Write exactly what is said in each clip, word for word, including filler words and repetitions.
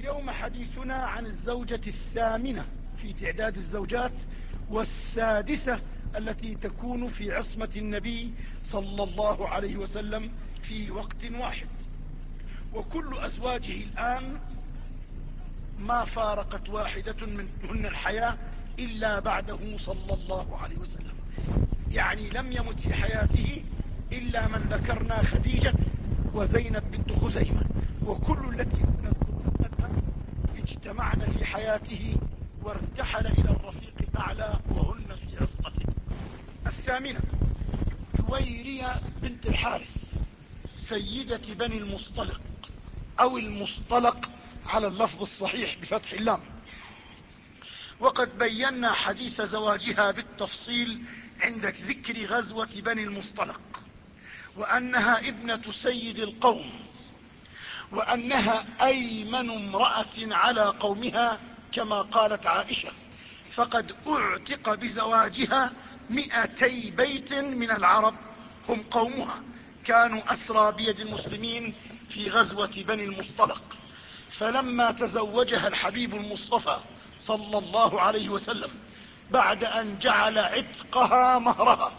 اليوم حديثنا عن الزوجة الثامنة في تعداد الزوجات والسادسة التي تكون في عصمة النبي صلى الله عليه وسلم في وقت واحد. وكل أزواجه الآن ما فارقت واحدة منهن الحياة إلا بعده صلى الله عليه وسلم، يعني لم يمت في حياته إلا من ذكرنا خديجة وزينب بنت خزيمة، وكل التي نذكرها اجتمعن في حياته وارتحل إلى الرفيق الأعلى وهن في عصمته. الثامنة جويرية بنت الحارث سيدة بني المصطلق أو المصطلق على اللفظ الصحيح بفتح اللام. وقد بينا حديث زواجها بالتفصيل عند ذكر غزوة بني المصطلق، وأنها ابنة سيد القوم، وأنها أيمن امرأة على قومها كما قالت عائشة، فقد اعتق بزواجها مئتي بيت من العرب هم قومها، كانوا أسرى بيد المسلمين في غزوة بني المصطلق. فلما تزوجها الحبيب المصطفى صلى الله عليه وسلم بعد أن جعل عتقها مهرها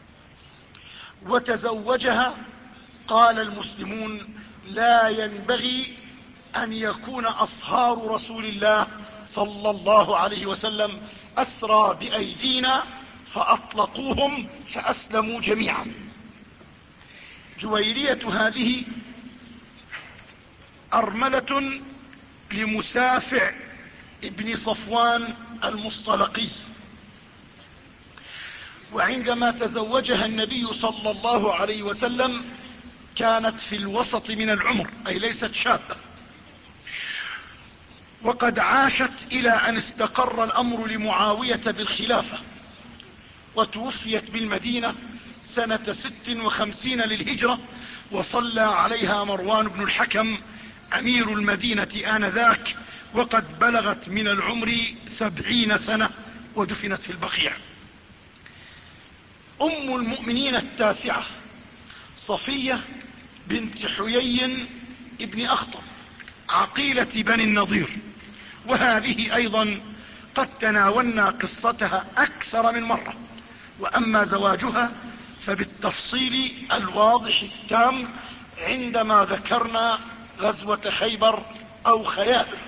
وتزوجها، قال المسلمون لا ينبغي أن يكون أصهار رسول الله صلى الله عليه وسلم أسرى بأيدينا، فأطلقوهم فأسلموا جميعا. جويرية هذه أرملة لمسافع ابن صفوان المصطلقي، وعندما تزوجها النبي صلى الله عليه وسلم كانت في الوسط من العمر، أي ليست شابة، وقد عاشت إلى أن استقر الأمر لمعاوية بالخلافة، وتوفيت بالمدينة سنة ست وخمسين للهجرة، وصلى عليها مروان بن الحكم أمير المدينة آنذاك، وقد بلغت من العمر سبعين سنة ودفنت في البقيع. أم المؤمنين التاسعة صفية بنت حيي ابن أخطب عقيلة بني النضير، وهذه أيضا قد تناولنا قصتها أكثر من مرة. وأما زواجها فبالتفصيل الواضح التام عندما ذكرنا غزوة خيبر أو خيابر.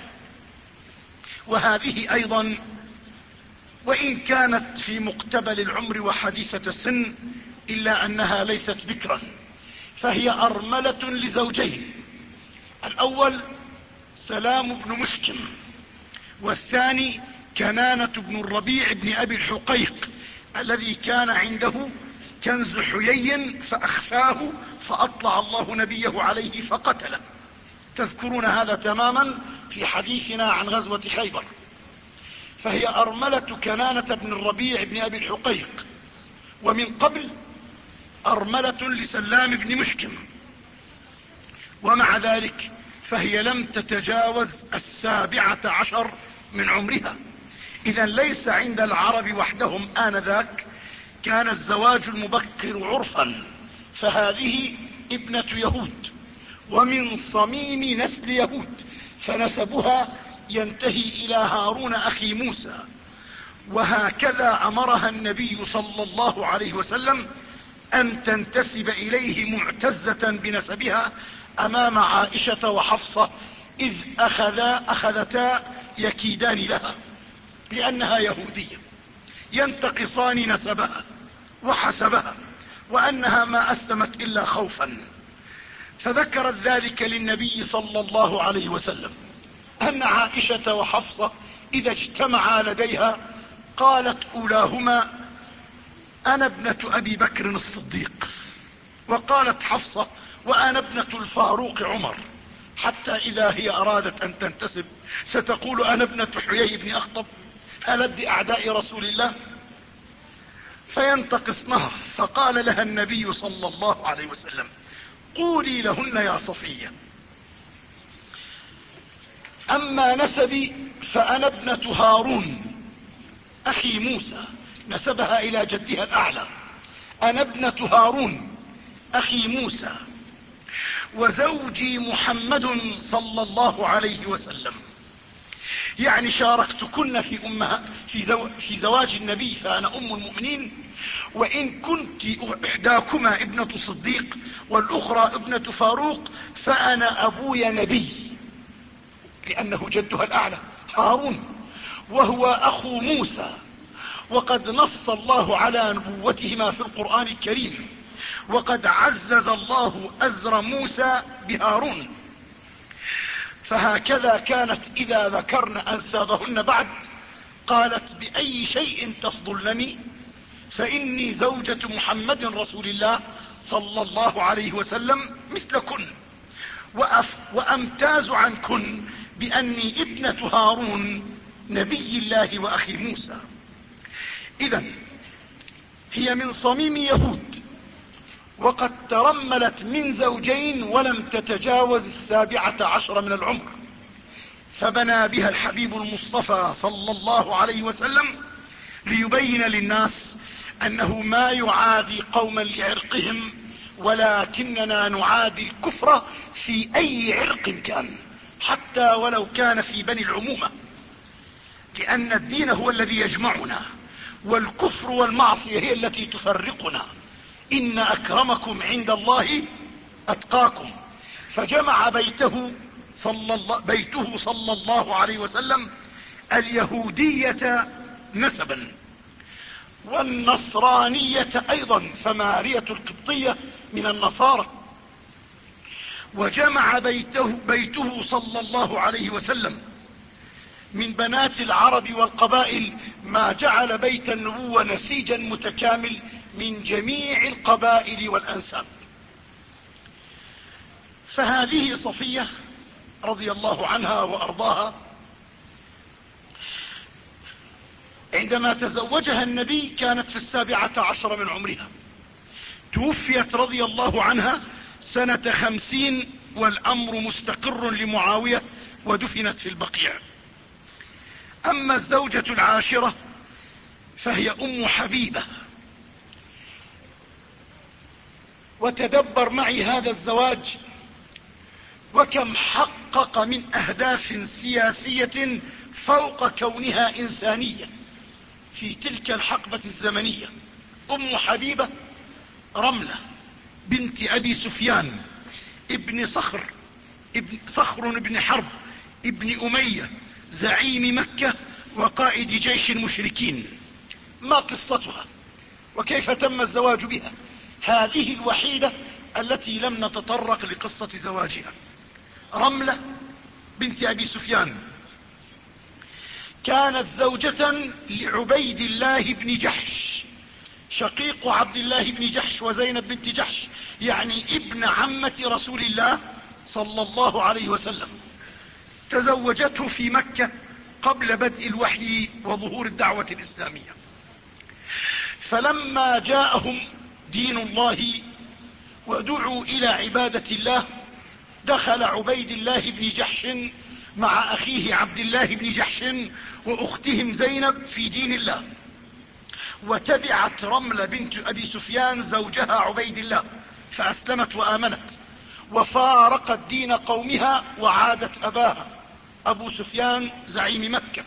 وهذه أيضا وإن كانت في مقتبل العمر وحديثة السن إلا أنها ليست بكرا، فهي أرملة لزوجين، الأول سلام بن مشكم، والثاني كنانة بن الربيع بن أبي الحقيق الذي كان عنده كنز حيي فأخفاه فأطلع الله نبيه عليه فقتله. تذكرون هذا تماما في حديثنا عن غزوة خيبر. فهي أرملة كنانة بن الربيع بن أبي الحقيق، ومن قبل أرملة لسلام بن مشكم، ومع ذلك فهي لم تتجاوز السابعة عشر من عمرها. إذا ليس عند العرب وحدهم آنذاك كان الزواج المبكر عرفا، فهذه ابنة يهود ومن صميم نسل يهود، فنسبها ينتهي إلى هارون أخي موسى، وهكذا أمرها النبي صلى الله عليه وسلم أن تنتسب إليه معتزة بنسبها أمام عائشة وحفصة، إذ أخذا أخذتا يكيدان لها لأنها يهودية، ينتقصان نسبها وحسبها، وأنها ما أسلمت إلا خوفا. فذكرت ذلك للنبي صلى الله عليه وسلم أن عائشة وحفصة إذا اجتمعا لديها قالت أولاهما أنا ابنة أبي بكر الصديق، وقالت حفصة وأنا ابنة الفاروق عمر، حتى إذا هي أرادت أن تنتسب ستقول أنا ابنة حيي بن أخطب ألد أعداء رسول الله، فينتقصنها. فقال لها النبي صلى الله عليه وسلم قولي لهن يا صفية أما نسبي فأنا ابنة هارون أخي موسى، نسبها إلى جدها الأعلى، أنا ابنة هارون أخي موسى، وزوجي محمد صلى الله عليه وسلم. يعني شاركتكن في, أمها في, زو في زواج النبي، فأنا أم المؤمنين، وإن كنت إحداكما ابنة صديق والأخرى ابنة فاروق فأنا أبوي نبي، لأنه جدها الأعلى هارون وهو أخو موسى، وقد نص الله على نبوتهما في القرآن الكريم، وقد عزز الله أزر موسى بهارون. فهكذا كانت إذا ذكرن أنسابهن بعد قالت بأي شيء تفضلني، فإني زوجة محمد رسول الله صلى الله عليه وسلم مثلكن، وأف وأمتاز عنكن بأني ابنة هارون نبي الله وأخي موسى. إذن هي من صميم يهود، وقد ترملت من زوجين ولم تتجاوز السابعة عشر من العمر، فبنى بها الحبيب المصطفى صلى الله عليه وسلم ليبين للناس أنه ما يعادي قوما لعرقهم، ولكننا نعادي الكفر في أي عرق كان، حتى ولو كان في بني العمومة، لأن الدين هو الذي يجمعنا، والكفر والمعصية هي التي تفرقنا. إن أكرمكم عند الله أتقاكم. فجمع بيته صلى الله, بيته صلى الله عليه وسلم اليهودية نسبا والنصرانية أيضا، فمارية القبطية من النصارى. وجمع بيته, بيته صلى الله عليه وسلم من بنات العرب والقبائل ما جعل بيت النبوة نسيجا متكامل من جميع القبائل والأنساب. فهذه صفية رضي الله عنها وأرضاها عندما تزوجها النبي كانت في السابعة عشر من عمرها، توفيت رضي الله عنها سنة خمسين والأمر مستقر لمعاوية، ودفنت في البقيع. أما الزوجة العاشرة فهي أم حبيبة. وتدبر معي هذا الزواج وكم حقق من أهداف سياسية فوق كونها إنسانية في تلك الحقبة الزمنية. أم حبيبة رملة بنت أبي سفيان ابن صخر ابن صخر بن حرب ابن أمية زعيم مكة وقائد جيش المشركين. ما قصتها وكيف تم الزواج بها؟ هذه الوحيدة التي لم نتطرق لقصة زواجها. رملة بنت أبي سفيان كانت زوجة لعبيد الله بن جحش شقيق عبد الله بن جحش وزينب بنت جحش، يعني ابن عمة رسول الله صلى الله عليه وسلم. تزوجته في مكة قبل بدء الوحي وظهور الدعوة الإسلامية. فلما جاءهم دين الله ودعوا إلى عبادة الله دخل عبيد الله بن جحش مع أخيه عبد الله بن جحش وأختهم زينب في دين الله، وتبعت رملة بنت أبي سفيان زوجها عبيد الله فأسلمت وآمنت، وفارقت دين قومها وعادت أباها أبو سفيان زعيم مكة.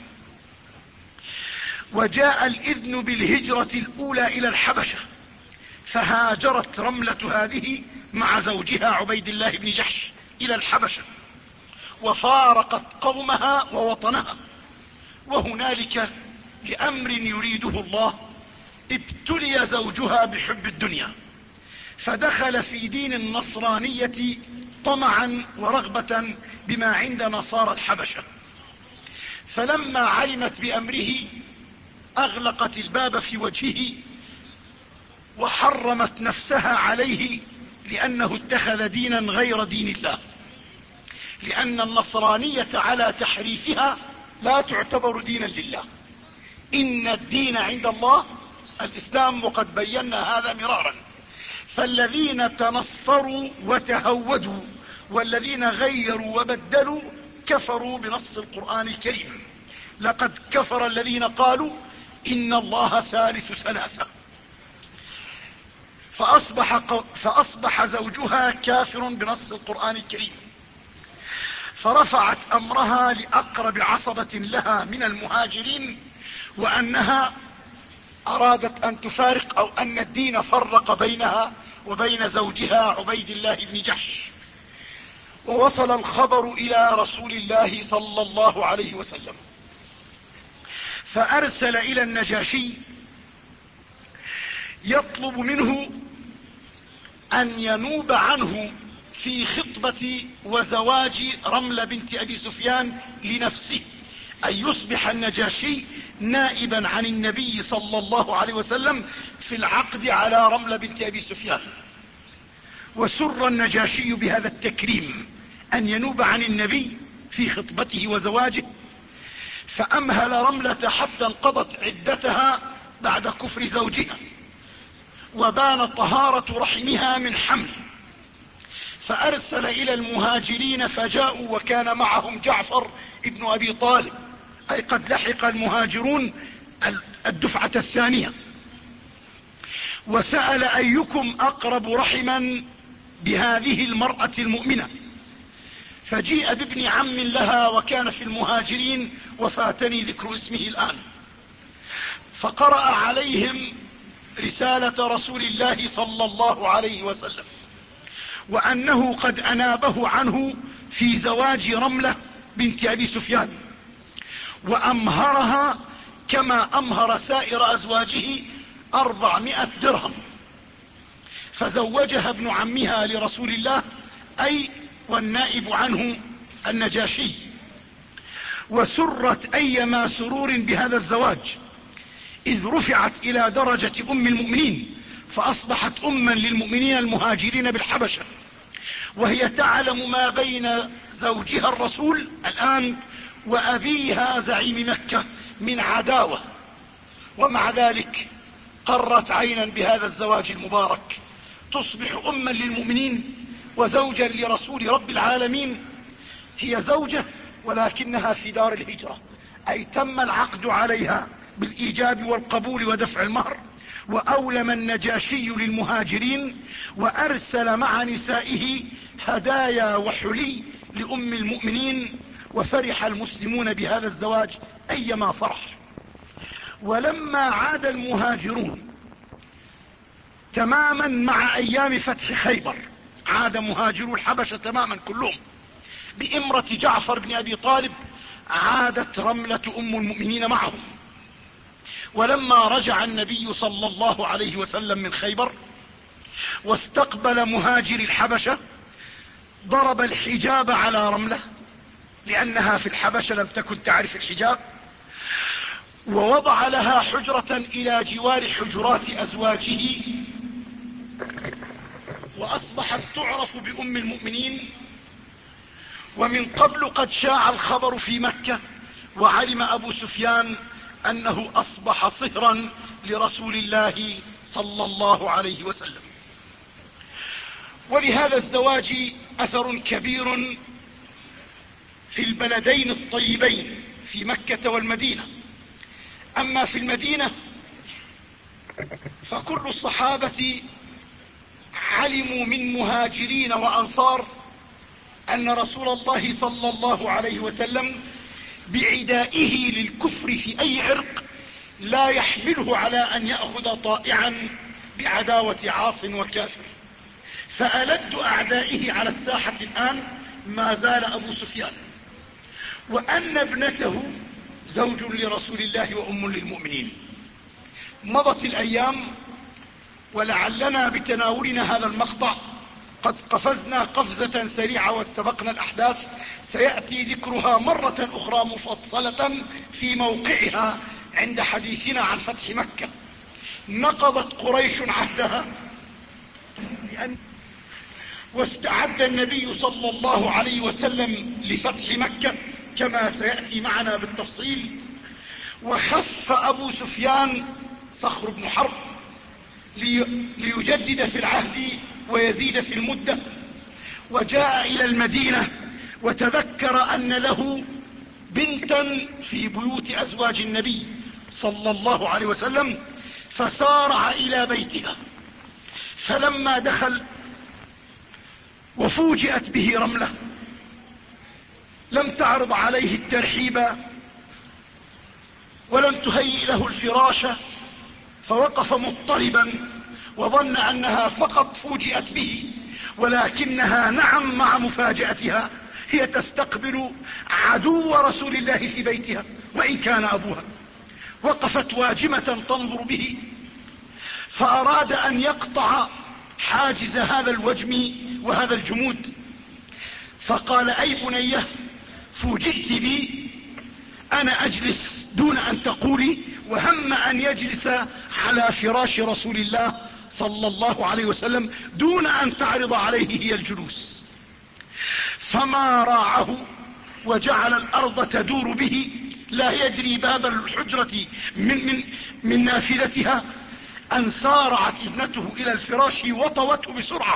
وجاء الإذن بالهجرة الأولى إلى الحبشة، فهاجرت رملة هذه مع زوجها عبيد الله بن جحش إلى الحبشة، وفارقت قومها ووطنها. وهنالك لأمر يريده الله ابتلي زوجها بحب الدنيا، فدخل في دين النصرانية طمعا ورغبة بما عند نصارى الحبشة. فلما علمت بأمره أغلقت الباب في وجهه وحرمت نفسها عليه، لأنه اتخذ دينا غير دين الله، لأن النصرانية على تحريفها لا تعتبر دينا لله. إن الدين عند الله الإسلام، وقد بينا هذا مرارا. فالذين تنصروا وتهودوا والذين غيروا وبدلوا كفروا بنص القرآن الكريم. لقد كفر الذين قالوا إن الله ثالث ثلاثة. فأصبح, فأصبح زوجها كافر بنص القرآن الكريم، فرفعت أمرها لأقرب عصبة لها من المهاجرين، وأنها أرادت أن تفارق، أو أن الدين فرق بينها وبين زوجها عبيد الله بن جحش. ووصل الخبر إلى رسول الله صلى الله عليه وسلم، فأرسل إلى النجاشي يطلب منه أن ينوب عنه في خطبة وزواج رملة بنت أبي سفيان لنفسه، أن يصبح النجاشي نائبا عن النبي صلى الله عليه وسلم في العقد على رملة بنت أبي سفيان. وسر النجاشي بهذا التكريم أن ينوب عن النبي في خطبته وزواجه، فأمهل رملة حتى انقضت عدتها بعد كفر زوجها، وبان طهارة رحمها من حمل، فأرسل إلى المهاجرين فجاءوا، وكان معهم جعفر ابن أبي طالب، أي قد لحق المهاجرون الدفعة الثانية، وسأل أيكم أقرب رحما بهذه المرأة المؤمنة، فجيء بابن عم لها وكان في المهاجرين وفاتني ذكر اسمه الآن، فقرأ عليهم رسالة رسول الله صلى الله عليه وسلم، وأنه قد أنابه عنه في زواج رملة بنت أبي سفيان، وأمهرها كما أمهر سائر أزواجه أربعمائة درهم، فزوجها ابن عمها لرسول الله، أي والنائب عنه النجاشي. وسرت أيما سرور بهذا الزواج، إذ رفعت إلى درجة أم المؤمنين، فأصبحت أما للمؤمنين المهاجرين بالحبشة، وهي تعلم ما بين زوجها الرسول الآن وأبيها زعيم مكة من عداوة، ومع ذلك قرت عينا بهذا الزواج المبارك، تصبح أما للمؤمنين وزوجا لرسول رب العالمين. هي زوجة ولكنها في دار الهجرة، أي تم العقد عليها بالإيجاب والقبول ودفع المهر، وأولم النجاشي للمهاجرين، وأرسل مع نسائه هدايا وحلي لأم المؤمنين، وفرح المسلمون بهذا الزواج أيما فرح. ولما عاد المهاجرون تماما مع أيام فتح خيبر، عاد مهاجرو الحبشة تماما كلهم بإمرة جعفر بن أبي طالب، عادت رملة أم المؤمنين معهم. ولما رجع النبي صلى الله عليه وسلم من خيبر واستقبل مهاجر الحبشة، ضرب الحجاب على رملة لأنها في الحبشة لم تكن تعرف الحجاب، ووضع لها حجرة إلى جوار حجرات أزواجه، وأصبحت تعرف بأم المؤمنين. ومن قبل قد شاع الخبر في مكة، وعلم أبو سفيان أنه أصبح صهرا لرسول الله صلى الله عليه وسلم. ولهذا الزواج أثر كبير في البلدين الطيبين في مكة والمدينة. أما في المدينة فكل الصحابة علموا من مهاجرين وأنصار أن رسول الله صلى الله عليه وسلم بعدائه للكفر في أي عرق لا يحمله على أن يأخذ طائعا بعداوة عاص وكافر. فألد أعدائه على الساحة الآن ما زال أبو سفيان، وأن ابنته زوج لرسول الله وأم للمؤمنين. مضت الأيام، ولعلنا بتناولنا هذا المقطع قد قفزنا قفزة سريعة واستبقنا الأحداث، سيأتي ذكرها مرة أخرى مفصلة في موقعها عند حديثنا عن فتح مكة. نقضت قريش عهدها، واستعد النبي صلى الله عليه وسلم لفتح مكة كما سيأتي معنا بالتفصيل. وخف أبو سفيان صخر بن حرب ليجدد في العهد ويزيد في المدة، وجاء إلى المدينة وتذكر أن له بنتا في بيوت أزواج النبي صلى الله عليه وسلم، فسارع إلى بيتها، فلما دخل وفوجئت به رملة لم تعرض عليه الترحيب ولم تهيئ له الفراش، فوقف مضطربا وظن أنها فقط فوجئت به، ولكنها نعم مع مفاجأتها هي تستقبل عدو رسول الله في بيتها وإن كان أبوها. وقفت واجمة تنظر به، فأراد أن يقطع حاجز هذا الوجم وهذا الجمود، فقال: أي بنيه، فوجئت بي، أنا أجلس دون أن تقولي، وهم أن يجلس على فراش رسول الله صلى الله عليه وسلم دون أن تعرض عليه هي الجلوس، فما راعه وجعل الأرض تدور به، لا يدري باب الحجرة من, من, من نافذتها، أن سارعت ابنته إلى الفراش وطوته بسرعة.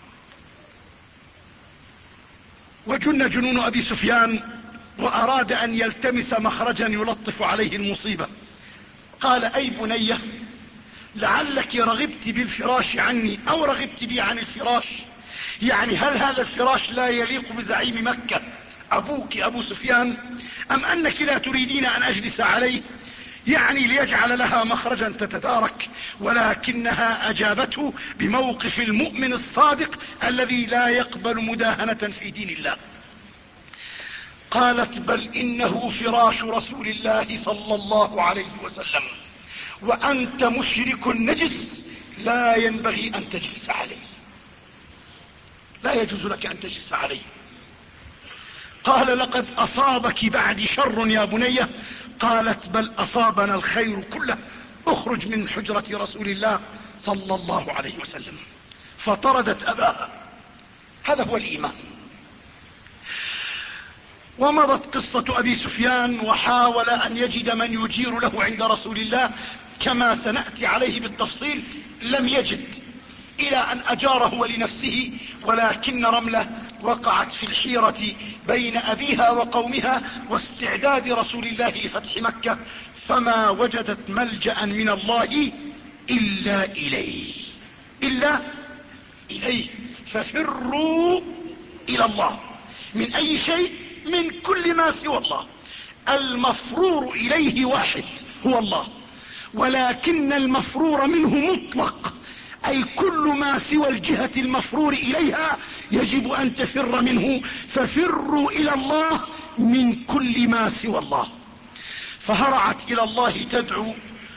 وجن جنون أبي سفيان وأراد أن يلتمس مخرجا يلطف عليه المصيبة. قال: أي بنية، لعلك رغبت بالفراش عني أو رغبت بي عن الفراش، يعني هل هذا الفراش لا يليق بزعيم مكة أبوك أبو سفيان، أم أنك لا تريدين أن أجلس عليه، يعني ليجعل لها مخرجا تتدارك؟ ولكنها أجابته بموقف المؤمن الصادق الذي لا يقبل مداهنة في دين الله. قالت: بل إنه فراش رسول الله صلى الله عليه وسلم، وأنت مشرك نجس، لا ينبغي أن تجلس عليه، لا يجوز لك أن تجلس عليه. قال: لقد أصابك بعد شر يا بنية. قالت: بل أصابنا الخير كله، اخرج من حجرة رسول الله صلى الله عليه وسلم. فطردت أباها. هذا هو الإيمان. ومضت قصة أبي سفيان، وحاول أن يجد من يجير له عند رسول الله كما سنأتي عليه بالتفصيل، لم يجد، إلى أن أجاره ولنفسه، ولكن رملة وقعت في الحيرة بين أبيها وقومها واستعداد رسول الله لفتح مكة، فما وجدت ملجأ من الله إلا إليه، إلا إليه. ففروا إلى الله من أي شيء، من كل ما سوى الله. المفرور إليه واحد هو الله، ولكن المفرور منه مطلق، أي كل ما سوى الجهة المفرور إليها يجب أن تفر منه. ففروا إلى الله من كل ما سوى الله. فهرعت إلى الله تدعو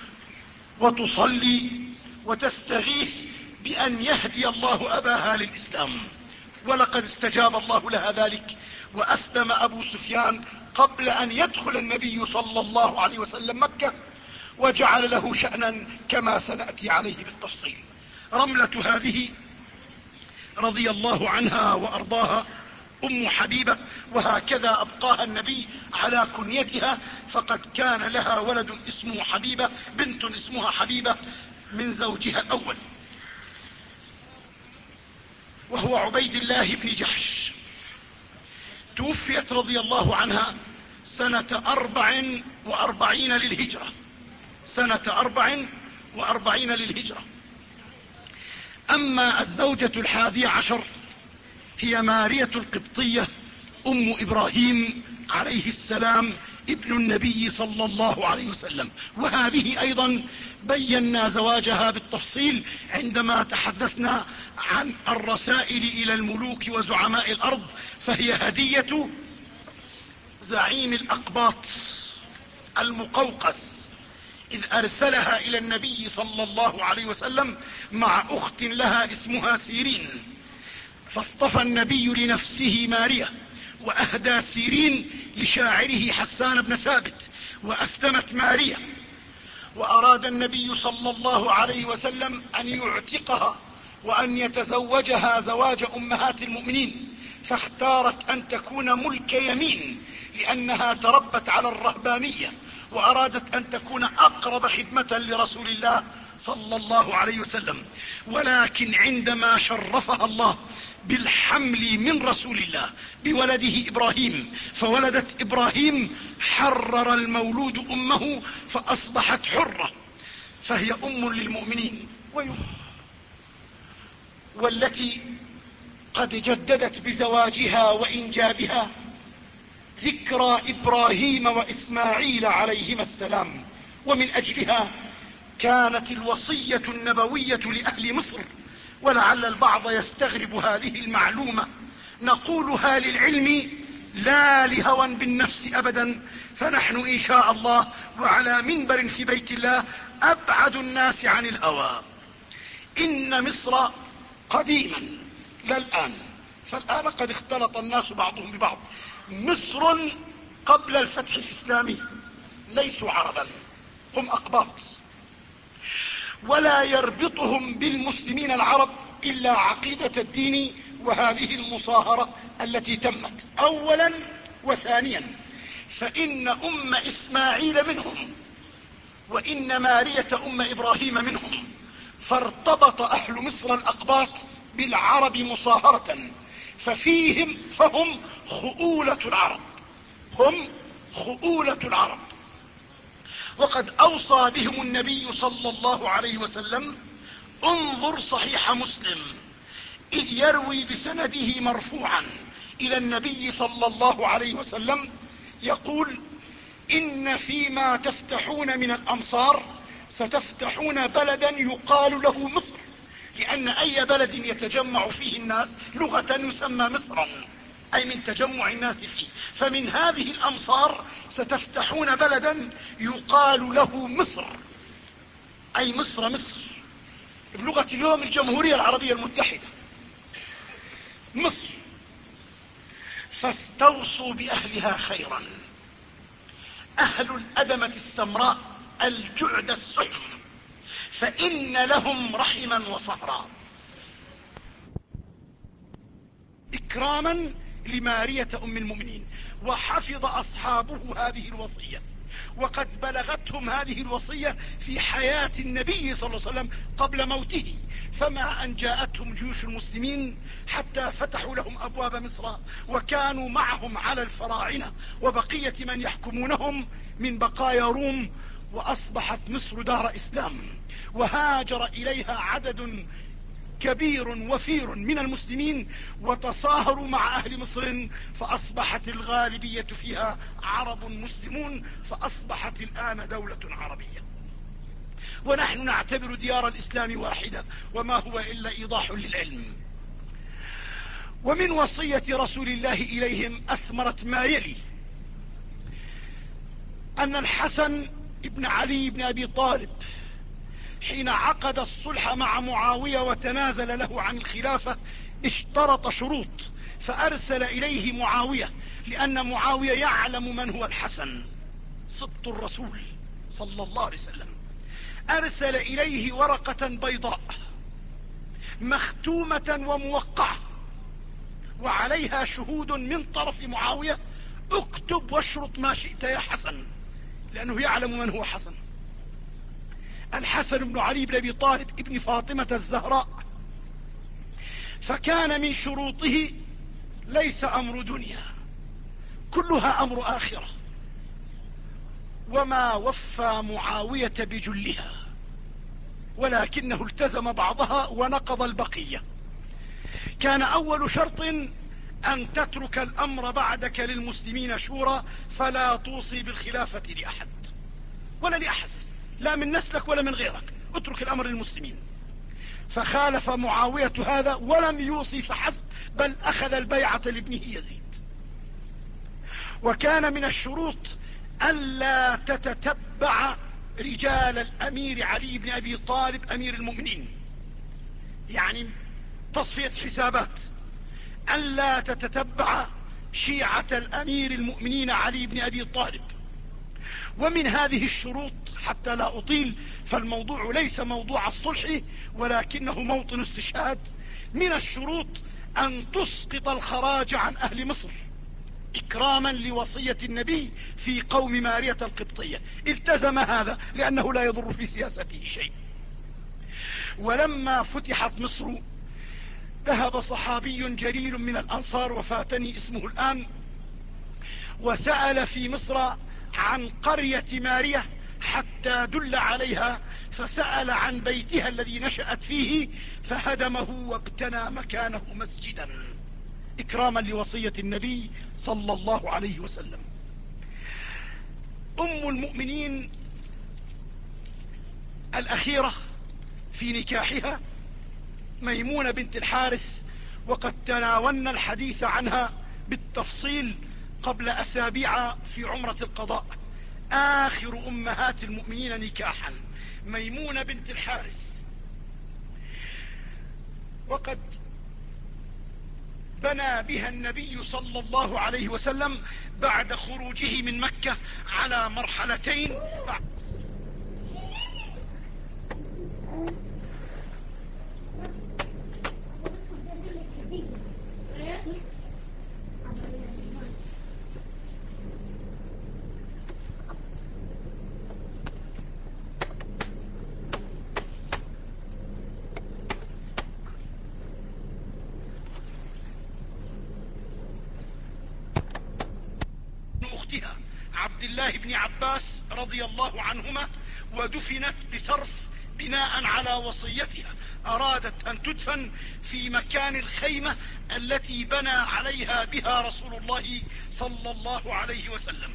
وتصلي وتستغيث بأن يهدي الله أباها للإسلام، ولقد استجاب الله لها ذلك، وأسلم أبو سفيان قبل أن يدخل النبي صلى الله عليه وسلم مكة، وجعل له شأنا كما سنأتي عليه بالتفصيل. رملة هذه رضي الله عنها وأرضاها أم حبيبة، وهكذا أبقاها النبي على كنيتها، فقد كان لها ولد اسمه حبيبة، بنت اسمها حبيبة من زوجها الأول، وهو عبيد الله بن جحش. توفيت رضي الله عنها سنة أربع وأربعين للهجرة، سنة أربع وأربعين للهجرة. أما الزوجة الحادية عشر هي مارية القبطية أم إبراهيم عليه السلام ابن النبي صلى الله عليه وسلم، وهذه أيضا بينا زواجها بالتفصيل عندما تحدثنا عن الرسائل إلى الملوك وزعماء الأرض، فهي هدية زعيم الأقباط المقوقس، إذ أرسلها إلى النبي صلى الله عليه وسلم مع أخت لها اسمها سيرين، فاصطفى النبي لنفسه مارية، وأهدى سيرين لشاعره حسان بن ثابت، وأسلمت مارية. وأراد النبي صلى الله عليه وسلم أن يعتقها وأن يتزوجها زواج أمهات المؤمنين، فاختارت أن تكون ملك يمين لأنها تربت على الرهبانية، وأرادت أن تكون أقرب خدمة لرسول الله صلى الله عليه وسلم. ولكن عندما شرفها الله بالحمل من رسول الله بولده إبراهيم، فولدت إبراهيم، حرر المولود أمه فأصبحت حرة، فهي أم للمؤمنين. والتي قد جددت بزواجها وإنجابها ذكرى إبراهيم وإسماعيل عليهما السلام، ومن أجلها كانت الوصية النبوية لأهل مصر. ولعل البعض يستغرب هذه المعلومة، نقولها للعلم لا لهوى بالنفس أبدا، فنحن إن شاء الله وعلى منبر في بيت الله أبعد الناس عن الهوى. إن مصر قديما لا الآن، فالآن قد اختلط الناس بعضهم ببعض، مصر قبل الفتح الإسلامي ليسوا عربا، هم أقباط، ولا يربطهم بالمسلمين العرب إلا عقيدة الدين وهذه المصاهرة التي تمت أولا. وثانيا فإن أم إسماعيل منهم، وإن مارية أم إبراهيم منهم، فارتبط أهل مصر الأقباط بالعرب مصاهرة، ففيهم فهم خؤولة العرب، هم خؤولة العرب. وقد أوصى بهم النبي صلى الله عليه وسلم. انظر صحيح مسلم إذ يروي بسنده مرفوعا إلى النبي صلى الله عليه وسلم يقول: إن فيما تفتحون من الأمصار ستفتحون بلدا يقال له مصر، لأن أي بلد يتجمع فيه الناس لغة يسمى مصرا، أي من تجمع الناس فيه. فمن هذه الأمصار ستفتحون بلدا يقال له مصر، أي مصر مصر بلغة اليوم الجمهورية العربية المتحدة مصر. فاستوصوا بأهلها خيرا، أهل الأدمة السمراء الجعد السحم، فإن لهم رحما وصهرا، إكراما لمارية أم المؤمنين. وحفظ أصحابه هذه الوصية، وقد بلغتهم هذه الوصية في حياة النبي صلى الله عليه وسلم قبل موته، فمع أن جاءتهم جيوش المسلمين حتى فتحوا لهم أبواب مصر، وكانوا معهم على الفراعنة وبقية من يحكمونهم من بقايا روم، وأصبحت مصر دار إسلام، وهاجر إليها عدد كبير وفير من المسلمين، وتصاهروا مع أهل مصر، فأصبحت الغالبية فيها عرب مسلمون، فأصبحت الآن دولة عربية، ونحن نعتبر ديار الإسلام واحدة، وما هو إلا إيضاح للعلم. ومن وصية رسول الله إليهم أثمرت ما يلي: أن الحسن ابن علي بن أبي طالب حين عقد الصلح مع معاوية وتنازل له عن الخلافة اشترط شروط، فأرسل إليه معاوية، لأن معاوية يعلم من هو الحسن سبط الرسول صلى الله عليه وسلم. أرسل إليه ورقة بيضاء مختومة وموقعة وعليها شهود من طرف معاوية: اكتب واشرط ما شئت يا حسن، لأنه يعلم من هو حسن. الحسن بن علي بن أبي طالب ابن فاطمة الزهراء، فكان من شروطه ليس أمر دنيا، كلها أمر آخرة، وما وفى معاوية بجلها، ولكنه التزم بعضها ونقض البقية. كان أول شرط أن تترك الأمر بعدك للمسلمين شورى، فلا توصي بالخلافة لأحد ولا لأحد، لا من نسلك ولا من غيرك، اترك الأمر للمسلمين. فخالف معاوية هذا ولم يوصي فحسب، بل أخذ البيعة لابنه يزيد. وكان من الشروط ألا تتتبع رجال الأمير علي بن أبي طالب أمير المؤمنين، يعني تصفية حسابات، ألا تتتبع شيعة الأمير المؤمنين علي بن أبي طالب. ومن هذه الشروط، حتى لا أطيل فالموضوع ليس موضوع الصلح ولكنه موطن استشهاد، من الشروط أن تسقط الخراج عن أهل مصر إكراما لوصية النبي في قوم مارية القبطية. التزم هذا لأنه لا يضر في سياسته شيء. ولما فتحت مصر ذهب صحابي جليل من الأنصار وفاتني اسمه الآن، وسأل في مصر عن قرية مارية حتى دل عليها فسأل عن بيتها الذي نشأت فيه فهدمه وابتنى مكانه مسجدا إكراما لوصية النبي صلى الله عليه وسلم. أم المؤمنين الأخيرة في نكاحها ميمونة بنت الحارث، وقد تناولنا الحديث عنها بالتفصيل قبل أسابيع في عمرة القضاء. آخر أمهات المؤمنين نكاحا ميمونة بنت الحارث، وقد بنى بها النبي صلى الله عليه وسلم بعد خروجه من مكة على مرحلتين. أختها عبد الله بن عباس رضي الله عنهما، ودفنت بسرف بناء على وصيتها. أرادت أن تدفن في مكان الخيمة التي بنى عليها بها رسول الله صلى الله عليه وسلم.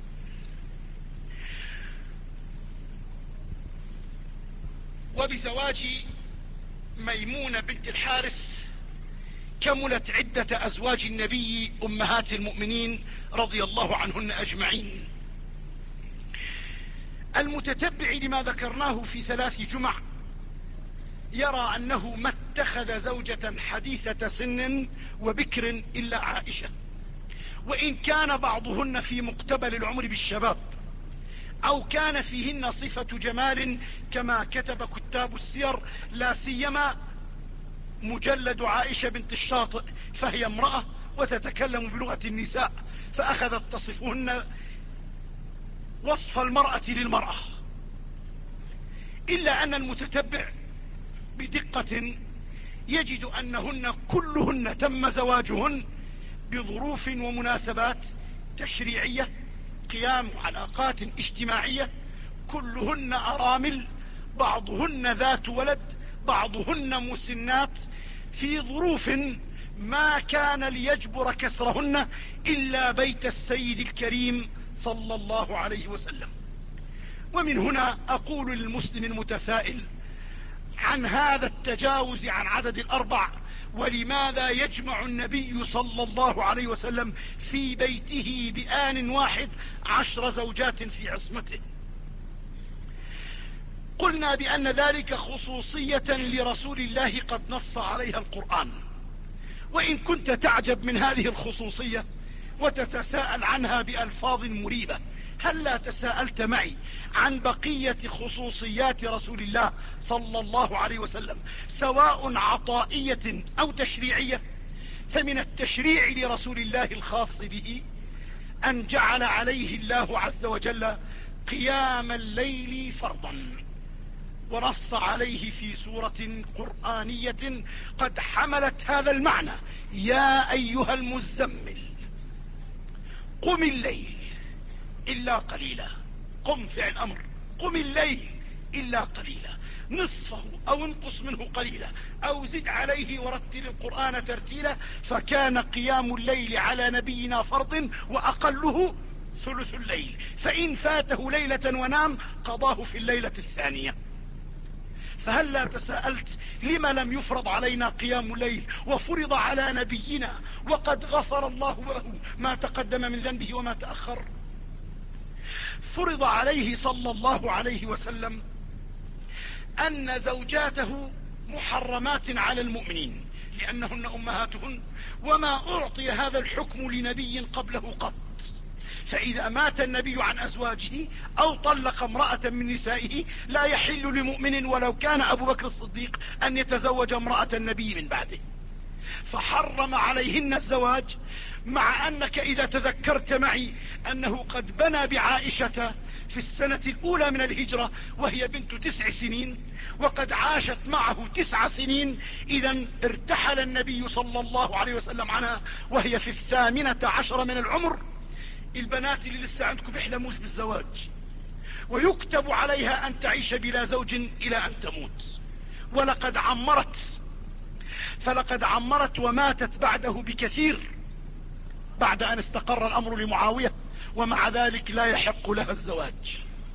وبزواج ميمونة بنت الحارث كملت عدة أزواج النبي أمهات المؤمنين رضي الله عنهن أجمعين. المتتبع لما ذكرناه في ثلاث جمع يرى أنه ما اتخذ زوجة حديثة سن وبكر إلا عائشة، وإن كان بعضهن في مقتبل العمر بالشباب أو كان فيهن صفة جمال كما كتب كتاب السير، لا سيما مجلد عائشة بنت الشاطئ، فهي امرأة وتتكلم بلغة النساء، فأخذت تصفهن وصف المرأة للمرأة. إلا أن المتتبع بدقة يجد أنهن كلهن تم زواجهن بظروف ومناسبات تشريعية، قيام علاقات اجتماعية، كلهن أرامل، بعضهن ذات ولد، بعضهن مسنات، في ظروف ما كان ليجبر كسرهن إلا بيت السيد الكريم صلى الله عليه وسلم. ومن هنا أقول للمسلم المتسائل عن هذا التجاوز عن عدد الأربع، ولماذا يجمع النبي صلى الله عليه وسلم في بيته بآن واحد عشر زوجات في عصمته؟ قلنا بأن ذلك خصوصية لرسول الله قد نص عليها القرآن. وإن كنت تعجب من هذه الخصوصية وتتساءل عنها بألفاظ مريبة، هل لا تساءلت معي عن بقية خصوصيات رسول الله صلى الله عليه وسلم سواء عطائية أو تشريعية؟ فمن التشريع لرسول الله الخاص به أن جعل عليه الله عز وجل قيام الليل فرضا، ونص عليه في سورة قرآنية قد حملت هذا المعنى: يا أيها المزمل قم الليل إلا قليلا. قم فعل أمر، قم الليل إلا قليلا، نصفه أو انقص منه قليلا أو زد عليه ورتل القرآن ترتيلا. فكان قيام الليل على نبينا فرض، وأقله ثلث الليل، فإن فاته ليلة ونام قضاه في الليلة الثانية. فهل لا تساءلت لما لم يفرض علينا قيام الليل وفرض على نبينا وقد غفر الله له ما تقدم من ذنبه وما تأخر؟ فرض عليه صلى الله عليه وسلم أن زوجاته محرمات على المؤمنين لأنهن أمهاتهن، وما أعطي هذا الحكم لنبي قبله قط. فإذا مات النبي عن أزواجه أو طلق امرأة من نسائه لا يحل لمؤمن ولو كان أبو بكر الصديق أن يتزوج امرأة النبي من بعده، فحرم عليهن الزواج. مع أنك إذا تذكرت معي أنه قد بنى بعائشة في السنة الأولى من الهجرة وهي بنت تسع سنين، وقد عاشت معه تسع سنين، إذا ارتحل النبي صلى الله عليه وسلم عنها وهي في الثامنة عشر من العمر. البنات اللي لسه عندكم بيحلموش بالزواج ويكتب عليها أن تعيش بلا زوج إلى أن تموت. ولقد عمرت، فلقد عمرت وماتت بعده بكثير بعد أن استقر الأمر لمعاوية، ومع ذلك لا يحق لها الزواج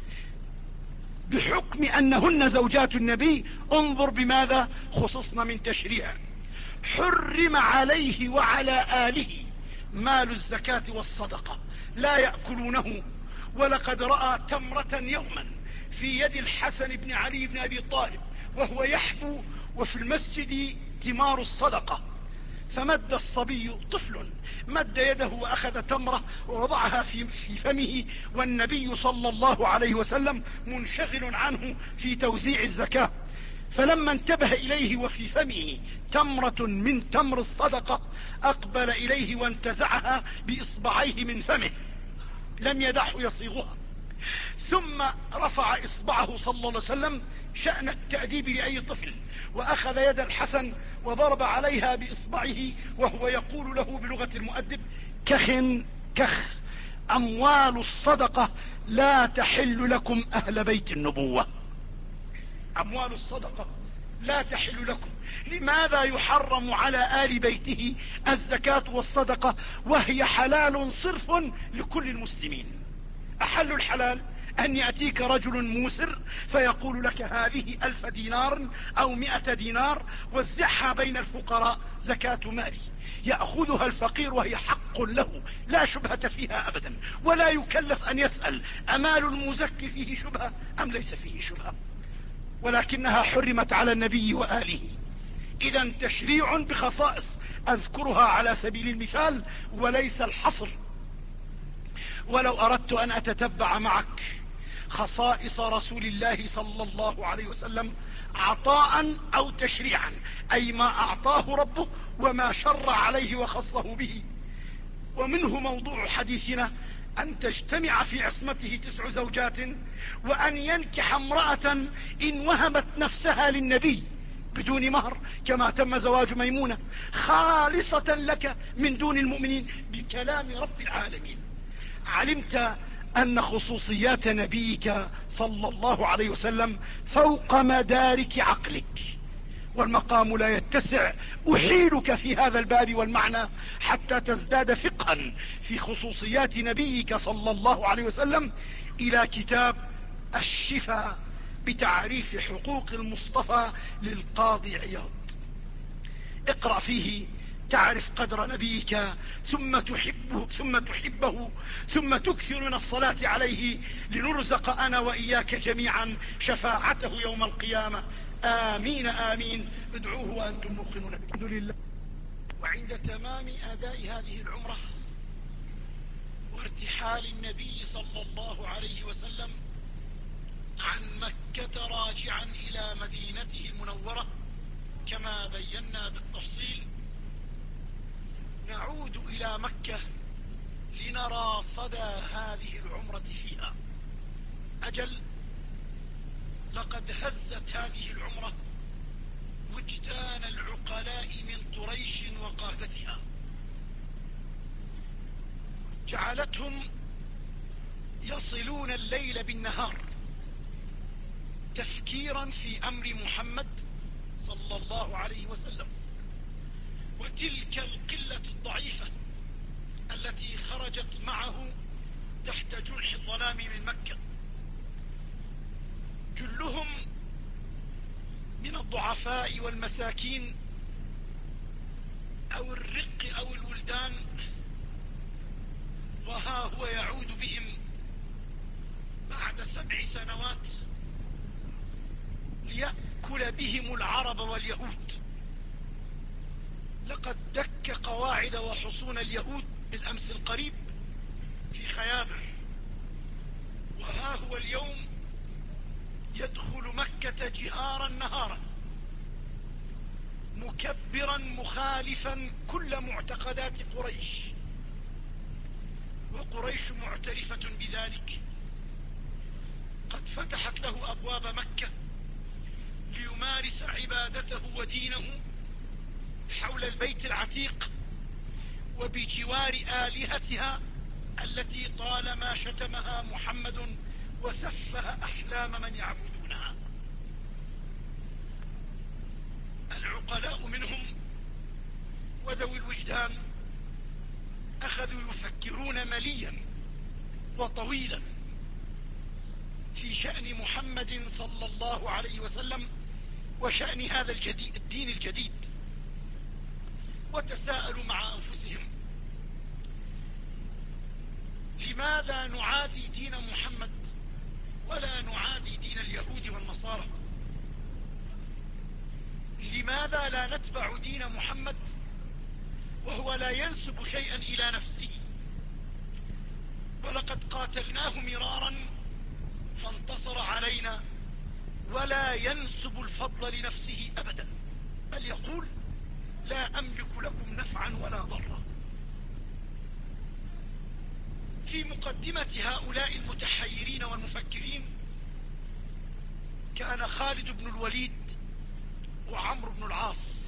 بحكم أنهن زوجات النبي. انظر بماذا خصصنا من تشريع. حرم عليه وعلى آله مال الزكاة والصدقة، لا يأكلونه. ولقد رأى تمرة يوما في يد الحسن بن علي بن أبي طالب وهو يحبو، وفي المسجد تمار الصدقة، فمد الصبي طفل مد يده وأخذ تمرة ووضعها في فمه، والنبي صلى الله عليه وسلم منشغل عنه في توزيع الزكاة. فلما انتبه إليه وفي فمه تمرة من تمر الصدقة أقبل إليه وانتزعها بإصبعيه من فمه، لم يدعه يصيغها. ثم رفع إصبعه صلى الله عليه وسلم شأن التأديب لأي طفل، وأخذ يد الحسن وضرب عليها بإصبعه وهو يقول له بلغة المؤدب: كخ كخ، أموال الصدقة لا تحل لكم أهل بيت النبوة. أموال الصدقة لا تحل لكم. لماذا يحرم على آل بيته الزكاة والصدقة وهي حلال صرف لكل المسلمين؟ أحل الحلال أن يأتيك رجل موسر فيقول لك: هذه ألف دينار أو مئة دينار، وزعها بين الفقراء زكاة مالي. يأخذها الفقير وهي حق له، لا شبهة فيها أبدا، ولا يكلف أن يسأل أمال المزكي فيه شبهة أم ليس فيه شبهة، ولكنها حرمت على النبي وآله. إذا تشريع بخصائص أذكرها على سبيل المثال وليس الحصر. ولو أردت أن أتتبع معك خصائص رسول الله صلى الله عليه وسلم عطاء أو تشريعا، أي ما أعطاه ربه وما شرع عليه وخصه به. ومنه موضوع حديثنا أن تجتمع في عصمته تسع زوجات، وأن ينكح امرأة إن وهبت نفسها للنبي بدون مهر، كما تم زواج ميمونة خالصة لك من دون المؤمنين بكلام رب العالمين. علمت أن خصوصيات نبيك صلى الله عليه وسلم فوق مدارك عقلك، والمقام لا يتسع أحيلك في هذا الباب والمعنى حتى تزداد فقها في خصوصيات نبيك صلى الله عليه وسلم إلى كتاب الشفاء بتعريف حقوق المصطفى للقاضي عياض. اقرأ فيه تعرف قدر نبيك، ثم تحبه ثم تحبه ثم تكثر من الصلاة عليه لنرزق أنا وإياك جميعا شفاعته يوم القيامة. آمين آمين. ادعوه وأنتم موقنون. الحمد لله. وعند تمام أداء هذه العمرة وارتحال النبي صلى الله عليه وسلم عن مكة راجعا إلى مدينته المنورة كما بينا بالتفصيل، نعود إلى مكة لنرى صدى هذه العمرة فيها. أجل لقد هزت هذه العمرة وجدان العقلاء من قريش وقادتها، جعلتهم يصلون الليل بالنهار تفكيرا في أمر محمد صلى الله عليه وسلم. وتلك القلة الضعيفة التي خرجت معه تحت جنح الظلام من مكة، جلهم من الضعفاء والمساكين أو الرق أو الولدان، وها هو يعود بهم بعد سبع سنوات ليأكل بهم العرب واليهود. لقد دك قواعد وحصون اليهود بالأمس القريب في خيابر، وها هو اليوم يدخل مكة جهارا نهارا مكبرا مخالفا كل معتقدات قريش، وقريش معترفة بذلك. قد فتحت له أبواب مكة ليمارس عبادته ودينه حول البيت العتيق وبجوار آلهتها التي طالما شتمها محمد وسفه أحلام من يعبدونها. العقلاء منهم وذوي الوجدان أخذوا يفكرون مليا وطويلا في شأن محمد صلى الله عليه وسلم وشأن هذا الجديد الدين الجديد، وتساءلوا مع أنفسهم: لماذا نعادي دين محمد ولا نعادي دين اليهود والنصارى؟ لماذا لا نتبع دين محمد وهو لا ينسب شيئا إلى نفسه؟ ولقد قاتلناه مرارا فانتصر علينا، ولا ينسب الفضل لنفسه أبدا، بل يقول: لا أملك لكم نفعا ولا ضرا. في مقدمة هؤلاء المتحيرين والمفكرين كان خالد بن الوليد وعمرو بن العاص،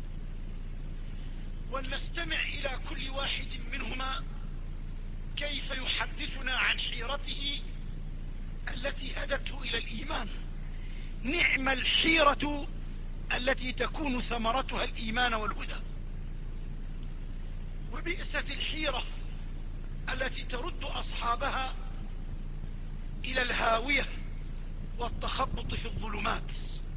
ولنستمع إلى كل واحد منهما كيف يحدثنا عن حيرته التي هدته إلى الإيمان. نعم الحيرة التي تكون ثمرتها الإيمان والهدى، وبئست الحيرة التي ترد أصحابها إلى الهاوية والتخبط في الظلمات.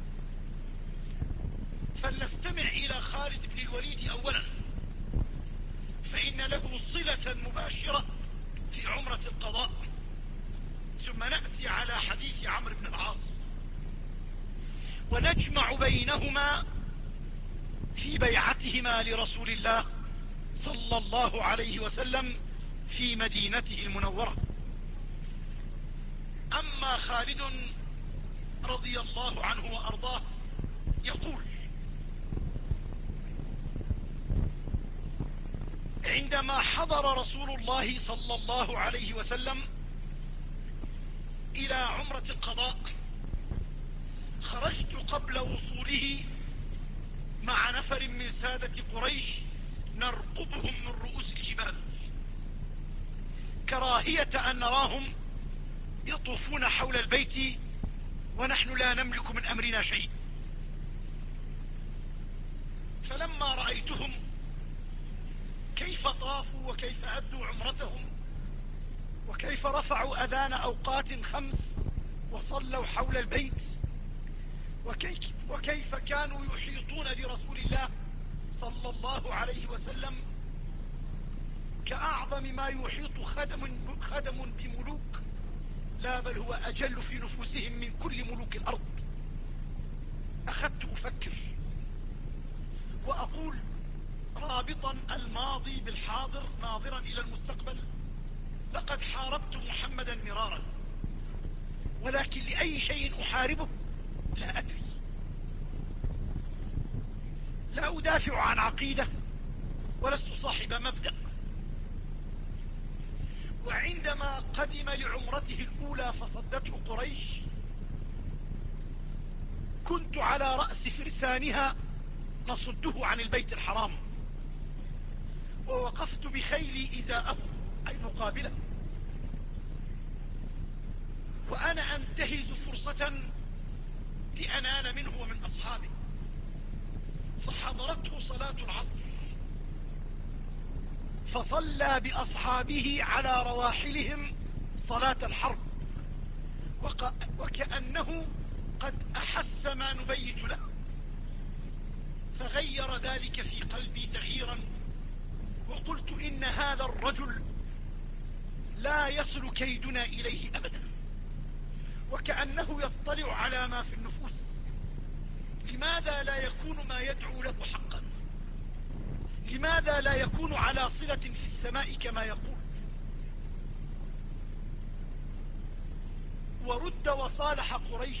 فلنستمع إلى خالد بن الوليد أولا، فإن له صلة مباشرة في عمرة القضاء، ثم نأتي على حديث عمرو بن العاص، ونجمع بينهما في بيعتهما لرسول الله صلى الله عليه وسلم في مدينته المنورة. أما خالد رضي الله عنه وأرضاه يقول: عندما حضر رسول الله صلى الله عليه وسلم إلى عمرة القضاء خرجت قبل وصوله مع نفر من سادة قريش نرقبهم من رؤوس الجبال، كراهية أن نراهم يطوفون حول البيت ونحن لا نملك من أمرنا شيء. فلما رأيتهم كيف طافوا وكيف أدوا عمرتهم وكيف رفعوا أذان أوقات خمس وصلوا حول البيت، وكيف, وكيف كانوا يحيطون برسول الله صلى الله عليه وسلم كأعظم ما يحيط خدم, خدم بملوك، لا بل هو أجل في نفوسهم من كل ملوك الأرض، أخذت أفكر وأقول رابطا الماضي بالحاضر ناظرا إلى المستقبل: لقد حاربت محمدا مرارا، ولكن لأي شيء أحاربه لا أدري. لا أدافع عن عقيدة ولست صاحب مبدأ. وعندما قدم لعمرته الأولى فصدته قريش كنت على رأس فرسانها نصده عن البيت الحرام، ووقفت بخيلي إزاءه أي مقابله، وأنا أنتهز فرصة لأنال منه ومن أصحابه. فحضرته صلاة العصر فصلى بأصحابه على رواحلهم صلاة الحرب، وكأنه قد أحس ما نبيت له، فغير ذلك في قلبي تغييرا، وقلت إن هذا الرجل لا يصل كيدنا إليه أبدا، وكأنه يطلع على ما في النفوس. لماذا لا يكون ما يدعو له حقا؟ لماذا لا يكون على صلة في السماء كما يقول؟ ورد وصالح قريش.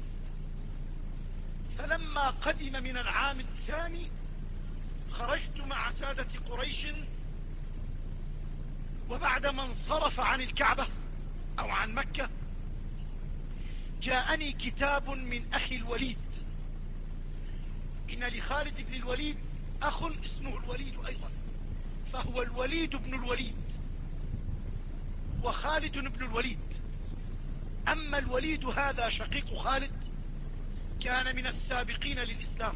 فلما قدم من العام الثاني خرجت مع سادة قريش، وبعدما انصرف عن الكعبة أو عن مكة جاءني كتاب من أخي الوليد. إن لخالد بن الوليد أخ اسمه الوليد أيضا، فهو الوليد بن الوليد وخالد بن الوليد. أما الوليد هذا شقيق خالد كان من السابقين للإسلام،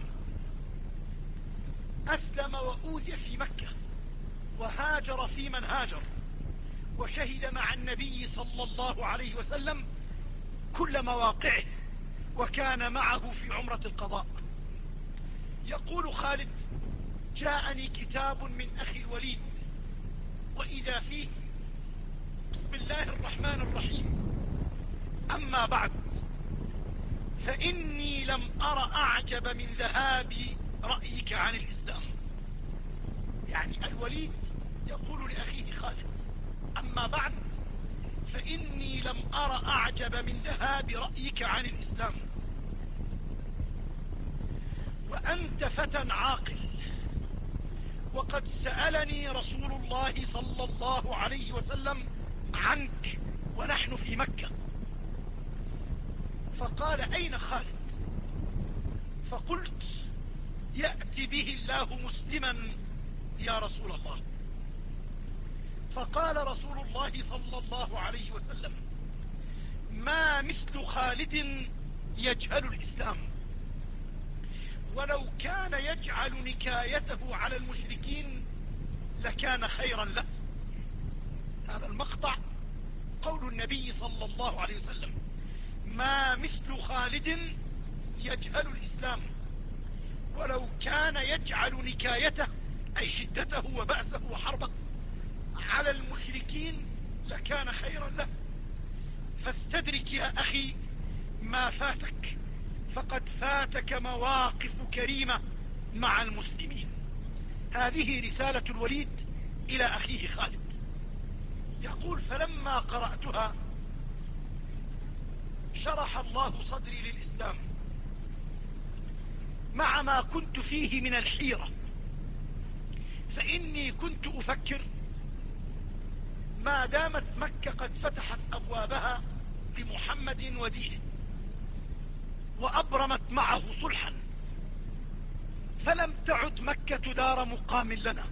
أسلم وأوذي في مكة وهاجر في من هاجر، وشهد مع النبي صلى الله عليه وسلم كل مواقعه، وكان معه في عمرة القضاء. يقول خالد: جاءني كتاب من أخي الوليد وإذا فيه بسم الله الرحمن الرحيم: أما بعد، فإني لم أر أعجب من ذهاب رأيك عن الإسلام. يعني الوليد يقول لأخيه خالد: أما بعد، فإني لم أر أعجب من ذهاب رأيك عن الإسلام، وأنت فتى عاقل، وقد سألني رسول الله صلى الله عليه وسلم عنك ونحن في مكة. فقال: أين خالد؟ فقلت: يأتي به الله مسلما يا رسول الله. فقال رسول الله صلى الله عليه وسلم: ما مثل خالد يجهل الإسلام، ولو كان يجعل نكايته على المشركين لكان خيرا له. هذا المقطع قول النبي صلى الله عليه وسلم: ما مثل خالد يجهل الإسلام، ولو كان يجعل نكايته أي شدته وبأسه وحربه على المشركين لكان خيرا له. فاستدرك يا أخي ما فاتك، فقد فاتك مواقف كريمة مع المسلمين. هذه رسالة الوليد إلى أخيه خالد. يقول: فلما قرأتها شرح الله صدري للإسلام، مع ما كنت فيه من الحيرة، فإني كنت أفكر ما دامت مكة قد فتحت أبوابها لمحمد ودينه وأبرمت معه صلحا، فلم تعد مكة دار مقام لنا،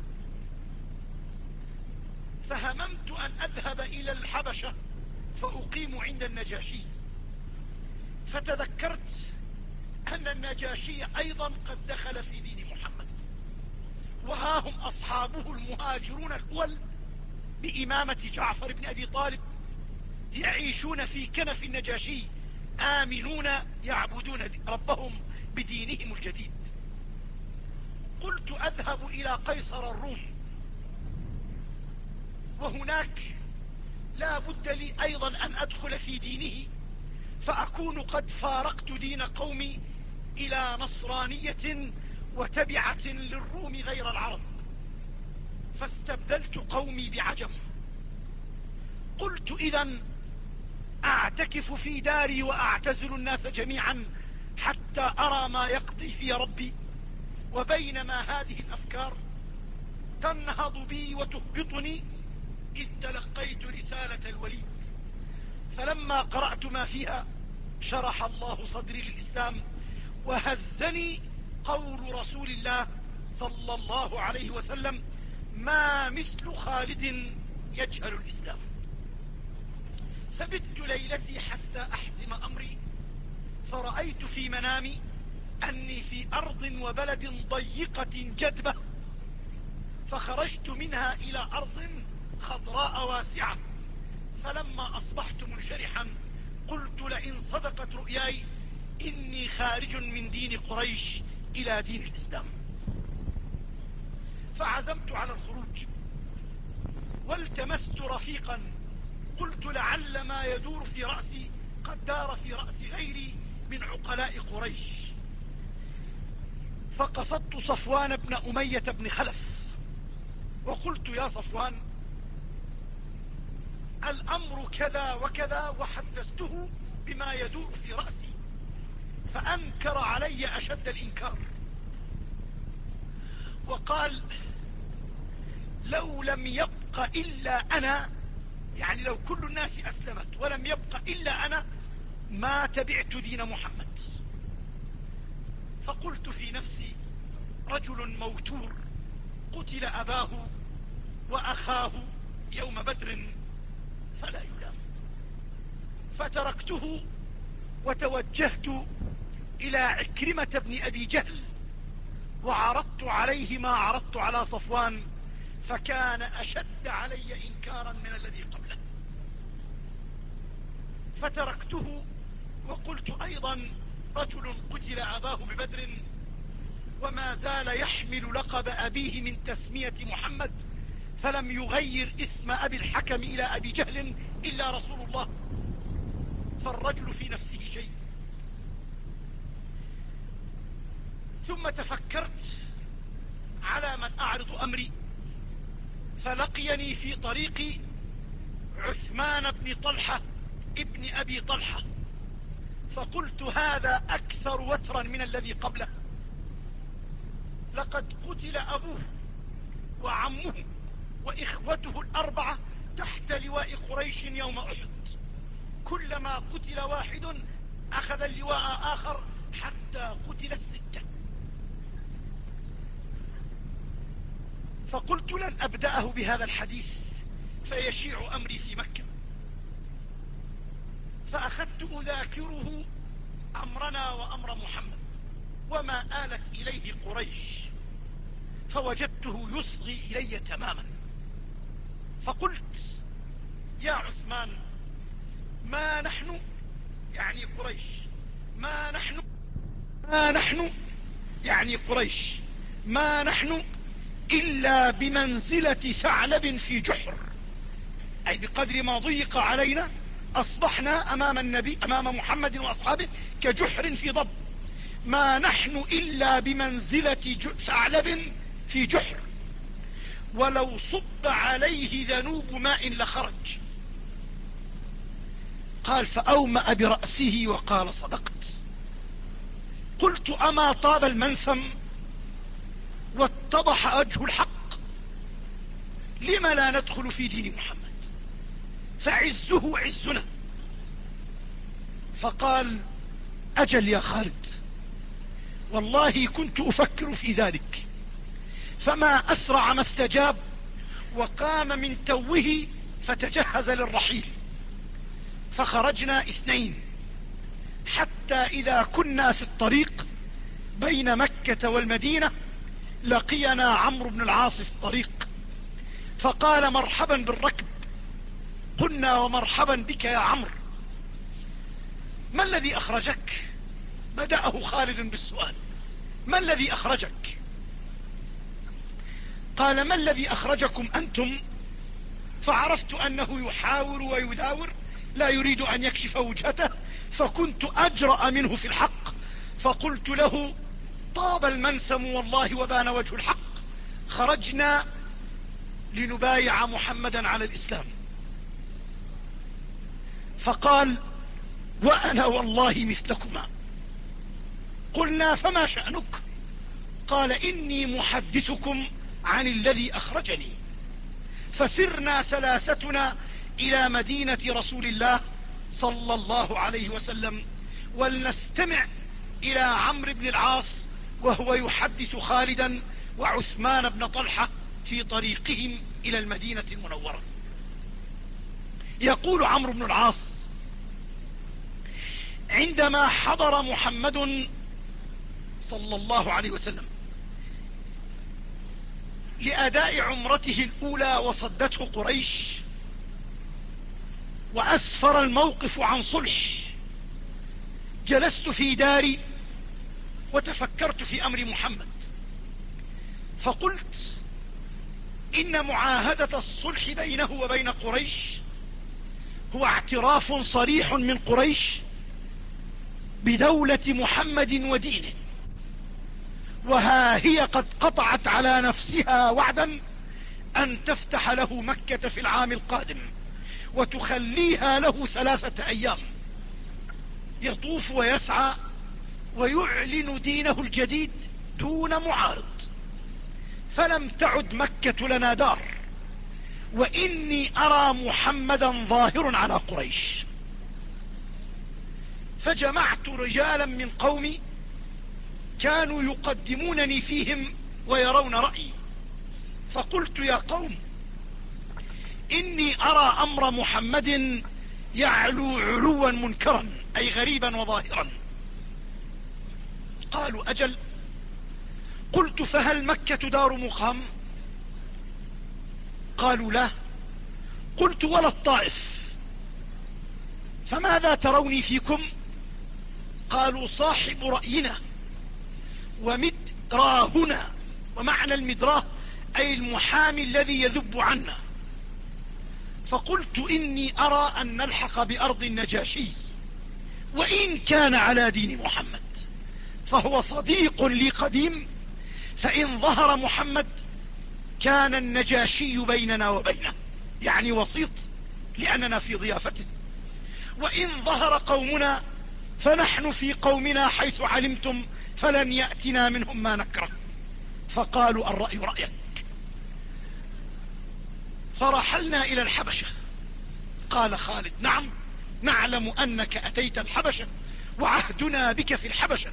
فهممت أن أذهب إلى الحبشة فأقيم عند النجاشي. فتذكرت أن النجاشي أيضا قد دخل في دين محمد، وها هم أصحابه المهاجرون الأول بإمامة جعفر بن أبي طالب يعيشون في كنف النجاشي آمنون يعبدون ربهم بدينهم الجديد. قلت: أذهب إلى قيصر الروم، وهناك لا بد لي أيضا أن أدخل في دينه، فأكون قد فارقت دين قومي إلى نصرانية وتبعة للروم غير العرب، فاستبدلت قومي بعجم. قلت: إذن أعتكف في داري وأعتزل الناس جميعا حتى أرى ما يقضي في ربي. وبينما هذه الأفكار تنهض بي وتهبطني إذ تلقيت رسالة الوليد، فلما قرأت ما فيها شرح الله صدري للإسلام، وهزني قول رسول الله صلى الله عليه وسلم: ما مثل خالد يجهل الإسلام. فبت ليلتي حتى أحزم أمري، فرأيت في منامي أني في أرض وبلد ضيقة جدبة، فخرجت منها إلى أرض خضراء واسعة. فلما أصبحت منشرحا قلت: لئن صدقت رؤياي إني خارج من دين قريش إلى دين الإسلام. فعزمت على الخروج والتمست رفيقا، قلت: لعل ما يدور في رأسي قد دار في رأس غيري من عقلاء قريش. فقصدت صفوان بن أمية بن خلف وقلت: يا صفوان، الأمر كذا وكذا، وحدثته بما يدور في رأسي، فأنكر علي أشد الإنكار، وقال: لو لم يبق إلا أنا، يعني لو كل الناس أسلمت ولم يبق إلا أنا ما تبعت دين محمد. فقلت في نفسي: رجل موتور قتل أباه وأخاه يوم بدر فلا يلام. فتركته وتوجهت إلى عكرمة بن أبي جهل، وعرضت عليه ما عرضت على صفوان، فكان أشد علي إنكارا من الذي قبله. فتركته وقلت أيضا رجل قتل أباه ببدر وما زال يحمل لقب أبيه من تسمية محمد، فلم يغير اسم أبي الحكم إلى أبي جهل إلا رسول الله، فالرجل في نفسه شيء. ثم تفكرت على من أعرض أمري، فلقيني في طريقي عثمان بن طلحة ابن أبي طلحة، فقلت هذا أكثر وترا من الذي قبله. لقد قتل أبوه وعمه وإخوته الأربعة تحت لواء قريش يوم أحد، كلما قتل واحد أخذ اللواء آخر حتى قتل الستة. فقلت لن أبدأه بهذا الحديث فيشيع أمري في مكة، فأخذت أذاكره أمرنا وأمر محمد وما آلت إليه قريش، فوجدته يصغي إلي تماما. فقلت يا عثمان، ما نحن يعني قريش ما نحن ما نحن يعني قريش ما نحن إلا بمنزلة ثعلب في جحر، أي بقدر ما ضيق علينا أصبحنا أمام النبي أمام محمد وأصحابه كجحر في ضب، ما نحن إلا بمنزلة ثعلب في جحر، ولو صب عليه ذنوب ماء لخرج. قال فأومأ برأسه وقال صدقت. قلت أما طاب المنثم واتضح وجه الحق، لم لا ندخل في دين محمد فعزه عزنا؟ فقال أجل يا خالد، والله كنت أفكر في ذلك، فما أسرع ما استجاب وقام من توه فتجهز للرحيل. فخرجنا اثنين حتى إذا كنا في الطريق بين مكة والمدينة لقينا عمرو بن العاص في الطريق، فقال مرحبا بالركب. قلنا ومرحبا بك يا عمرو، ما الذي أخرجك؟ بدأه خالد بالسؤال، ما الذي أخرجك؟ قال ما الذي أخرجكم أنتم؟ فعرفت أنه يحاور ويداور لا يريد أن يكشف وجهته، فكنت أجرأ منه في الحق، فقلت له طاب المنسم والله وبان وجه الحق، خرجنا لنبايع محمدا على الإسلام. فقال وأنا والله مثلكما. قلنا فما شأنك؟ قال إني محدثكم عن الذي أخرجني. فسرنا ثلاثتنا إلى مدينة رسول الله صلى الله عليه وسلم، ولنستمع إلى عمرو بن العاص وهو يحدث خالدا وعثمان بن طلحة في طريقهم إلى المدينة المنورة. يقول عمرو بن العاص عندما حضر محمد صلى الله عليه وسلم لأداء عمرته الأولى وصدته قريش وأسفر الموقف عن صلح، جلست في داري وتفكرت في أمر محمد، فقلت إن معاهدة الصلح بينه وبين قريش هو اعتراف صريح من قريش بدولة محمد ودينه، وها هي قد قطعت على نفسها وعدا أن تفتح له مكة في العام القادم وتخليها له ثلاثة أيام يطوف ويسعى ويعلن دينه الجديد دون معارض، فلم تعد مكة لنا دار، وإني أرى محمدا ظاهر على قريش. فجمعت رجالا من قومي كانوا يقدمونني فيهم ويرون رأيي، فقلت يا قوم إني أرى أمر محمد يعلو علوا منكرا أي غريبا وظاهرا. قالوا أجل. قلت فهل مكة دار مقام؟ قالوا لا. قلت ولا الطائف؟ فماذا تروني فيكم؟ قالوا صاحب رأينا ومدراهنا. ومعنى المدراه أي المحامي الذي يذب عنا. فقلت إني أرى أن نلحق بأرض النجاشي، وإن كان على دين محمد فهو صديق لي قديم، فإن ظهر محمد كان النجاشي بيننا وبينه، يعني وسيط لأننا في ضيافته، وإن ظهر قومنا فنحن في قومنا حيث علمتم، فلن يأتنا منهم ما نكره. فقالوا الرأي رأيك. فرحلنا إلى الحبشة. قال خالد نعم، نعلم أنك أتيت الحبشة وعهدنا بك في الحبشة.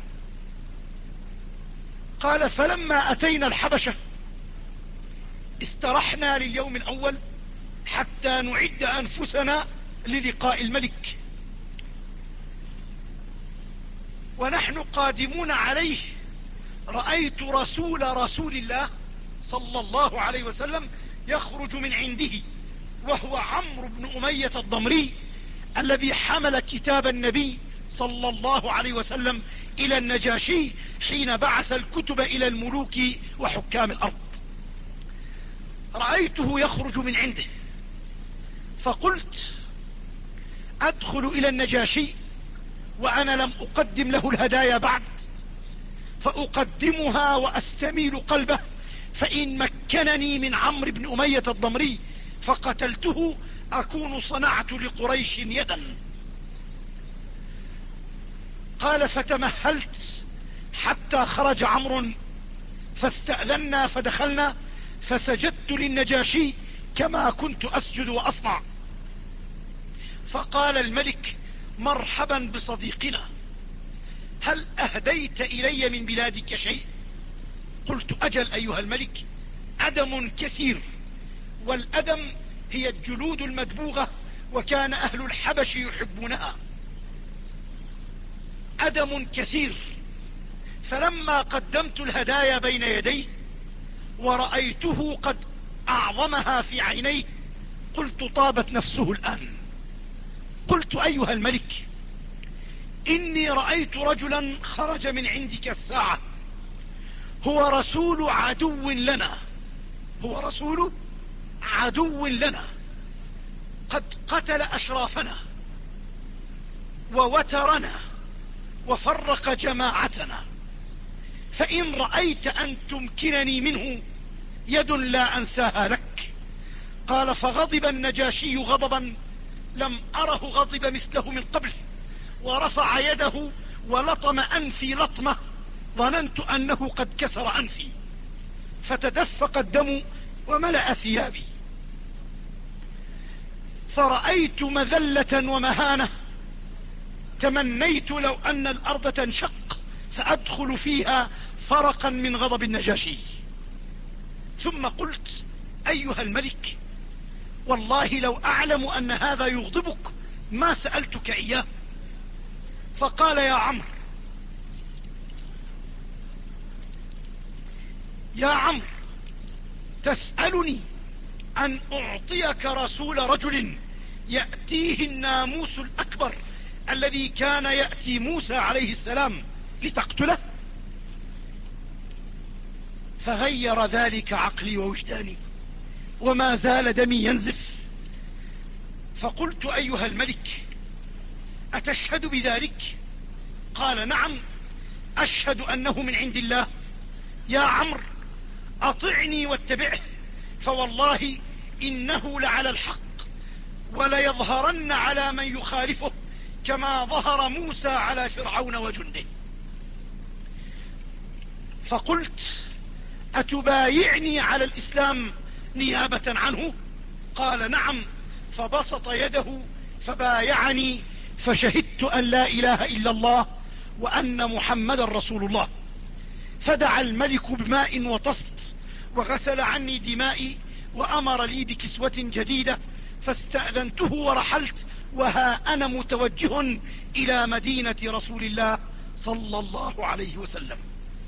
قال فلما أتينا الحبشة استرحنا لليوم الأول حتى نعد أنفسنا للقاء الملك، ونحن قادمون عليه رأيت رسول رسول الله صلى الله عليه وسلم يخرج من عنده، وهو عمرو بن أمية الضمري الذي حمل كتاب النبي صلى الله عليه وسلم إلى النجاشي حين بعث الكتب إلى الملوك وحكام الأرض. رأيته يخرج من عنده، فقلت أدخل إلى النجاشي وأنا لم أقدم له الهدايا بعد، فأقدمها وأستميل قلبه، فإن مكنني من عمرو بن أمية الضمري فقتلته أكون صنعت لقريش يدا. قال فتمهلت حتى خرج عمرو فاستأذنا فدخلنا، فسجدت للنجاشي كما كنت أسجد وأصنع. فقال الملك مرحبا بصديقنا، هل أهديت إلي من بلادك شيء؟ قلت أجل أيها الملك، أدم كثير، والأدم هي الجلود المدبوغة، وكان أهل الحبش يحبونها. أدم كثير. فلما قدمت الهدايا بين يديه ورأيته قد أعظمها في عينيه قلت طابت نفسه الآن. قلت أيها الملك إني رأيت رجلا خرج من عندك الساعة، هو رسول عدو لنا، هو رسول عدو لنا، قد قتل أشرافنا ووترنا وفرق جماعتنا، فإن رأيت أن تمكنني منه يد لا أنساها لك. قال فغضب النجاشي غضبا لم أره غضب مثله من قبل، ورفع يده ولطم أنفي لطمة ظننت أنه قد كسر أنفي، فتدفق الدم وملأ ثيابي، فرأيت مذلة ومهانة، تمنيت لو أن الأرض تنشق فأدخل فيها فرقا من غضب النجاشي. ثم قلت أيها الملك والله لو أعلم أن هذا يغضبك ما سألتك إياه. فقال يا عمرو يا عمرو تسألني أن أعطيك رسول رجل يأتيه الناموس الأكبر الذي كان يأتي موسى عليه السلام لتقتله؟ فغير ذلك عقلي ووجداني وما زال دمي ينزف. فقلت أيها الملك أتشهد بذلك؟ قال نعم أشهد أنه من عند الله. يا عمرو أطعني واتبعه، فوالله إنه لعلى الحق وليظهرن على من يخالفه كما ظهر موسى على فرعون وجنده. فقلت أتبايعني على الإسلام نيابة عنه؟ قال نعم، فبسط يده فبايعني، فشهدت أن لا إله إلا الله وأن محمد رسول الله. فدعا الملك بماء وطست وغسل عني دمائي وأمر لي بكسوة جديدة، فاستأذنته ورحلت وها أنا متوجه إلى مدينة رسول الله صلى الله عليه وسلم.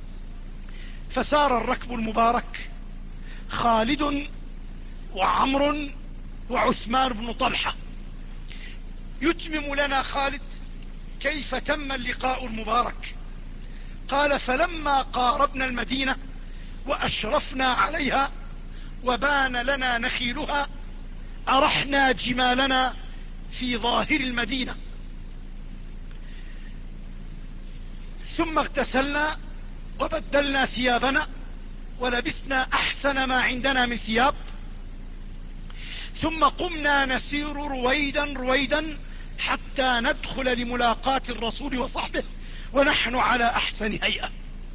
فسار الركب المبارك خالد وعمر وعثمان بن طلحة. يتمم لنا خالد كيف تم اللقاء المبارك. قال: فلما قاربنا المدينة وأشرفنا عليها وبان لنا نخيلها أرحنا جمالنا في ظاهر المدينة، ثم اغتسلنا وبدلنا ثيابنا ولبسنا أحسن ما عندنا من ثياب، ثم قمنا نسير رويدا رويدا حتى ندخل لملاقاة الرسول وصحبه ونحن على أحسن هيئة.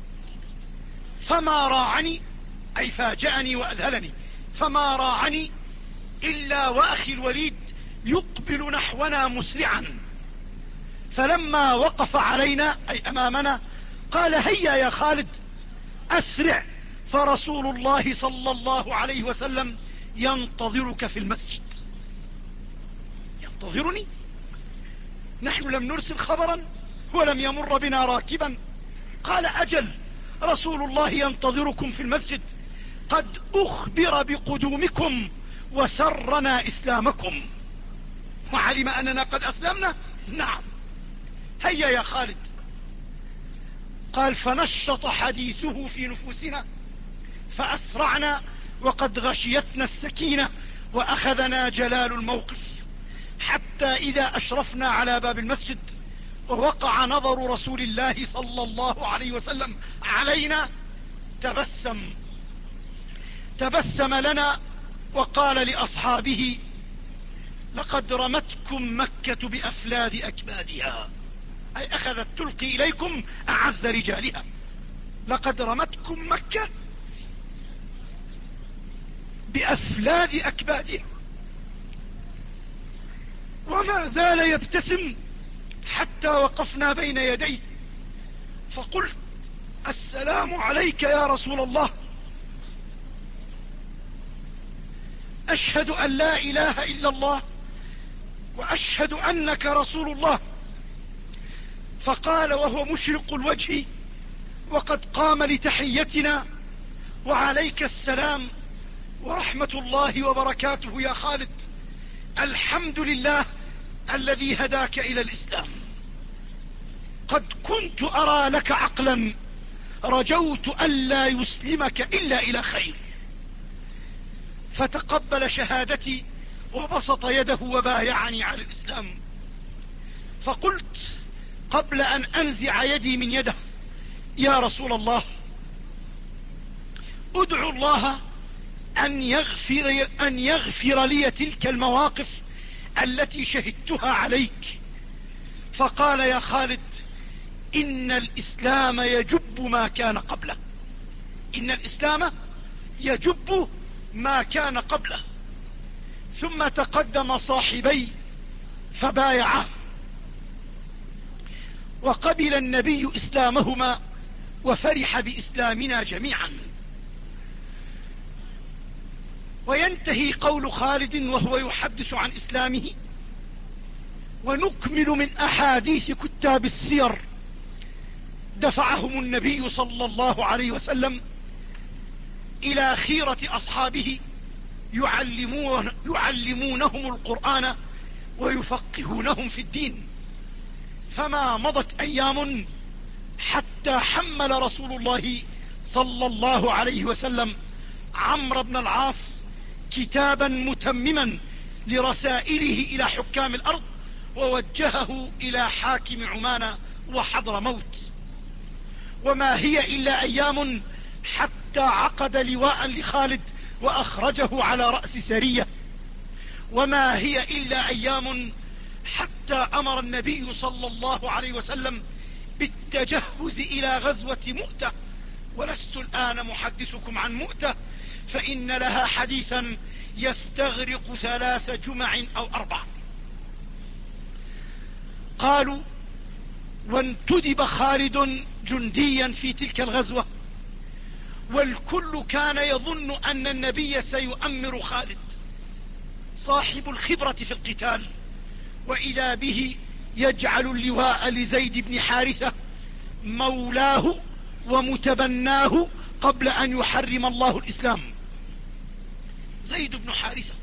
فما راعني، أي فاجأني وأذهلني، فما راعني إلا وأخي الوليد يقبل نحونا مسرعا، فلما وقف علينا أي أمامنا قال: هيا يا خالد أسرع، فرسول الله صلى الله عليه وسلم ينتظرك في المسجد. ينتظرني؟ نحن لم نرسل خبرا ولم يمر بنا راكبا. قال: أجل، رسول الله ينتظركم في المسجد، قد أخبر بقدومكم وسرنا إسلامكم وعلم أننا قد أسلمنا. نعم، هيا يا خالد. قال: فنشط حديثه في نفوسنا فأسرعنا وقد غشيتنا السكينة وأخذنا جلال الموقف، حتى إذا أشرفنا على باب المسجد ووقع نظر رسول الله صلى الله عليه وسلم علينا تبسم تبسم لنا وقال لأصحابه: لقد رمتكم مكة بأفلاد أكبادها، أي أخذت تلقي إليكم أعز رجالها. لقد رمتكم مكة بأفلاد أكبادها. وما زال يبتسم حتى وقفنا بين يديه، فقلت: السلام عليك يا رسول الله، أشهد أن لا إله إلا الله وأشهد أنك رسول الله. فقال وهو مشرق الوجه وقد قام لتحيتنا: وعليك السلام ورحمة الله وبركاته يا خالد، الحمد لله الذي هداك إلى الإسلام، قد كنت أرى لك عقلا رجوت ألا يسلمك إلا إلى خير. فتقبل شهادتي وبسط يده وبايعني على الإسلام. فقلت قبل أن أنزع يدي من يده: يا رسول الله، ادعو الله أن يغفر, أن يغفر لي تلك المواقف التي شهدتها عليك. فقال: يا خالد، إن الإسلام يجب ما كان قبله، إن الإسلام يجب ما كان قبله. ثم تقدم صاحبي فبايعاه، وقبل النبي إسلامهما وفرح بإسلامنا جميعا. وينتهي قول خالد وهو يحدث عن إسلامه، ونكمل من أحاديث كتاب السير دفعهم النبي صلى الله عليه وسلم إلى خيرة أصحابه يعلمون يعلمونهم القرآن ويفقهونهم في الدين. فما مضت أيام حتى حمل رسول الله صلى الله عليه وسلم عمرو بن العاص كتابا متمما لرسائله إلى حكام الأرض، ووجهه إلى حاكم عمان وحضر موت. وما هي إلا أيام حتى عقد لواء لخالد وأخرجه على رأس سرية. وما هي إلا أيام حتى أمر النبي صلى الله عليه وسلم بالتجهز إلى غزوة مؤتة. ولست الآن محدثكم عن مؤتة، فإن لها حديثا يستغرق ثلاث جمع أو أربع. قالوا: وانتدب خالد جنديا في تلك الغزوة، والكل كان يظن أن النبي سيؤمر خالد صاحب الخبرة في القتال وإذا به يجعل اللواء لزيد بن حارثة مولاه ومتبناه قبل أن يحرم الله الإسلام. زيد بن حارثة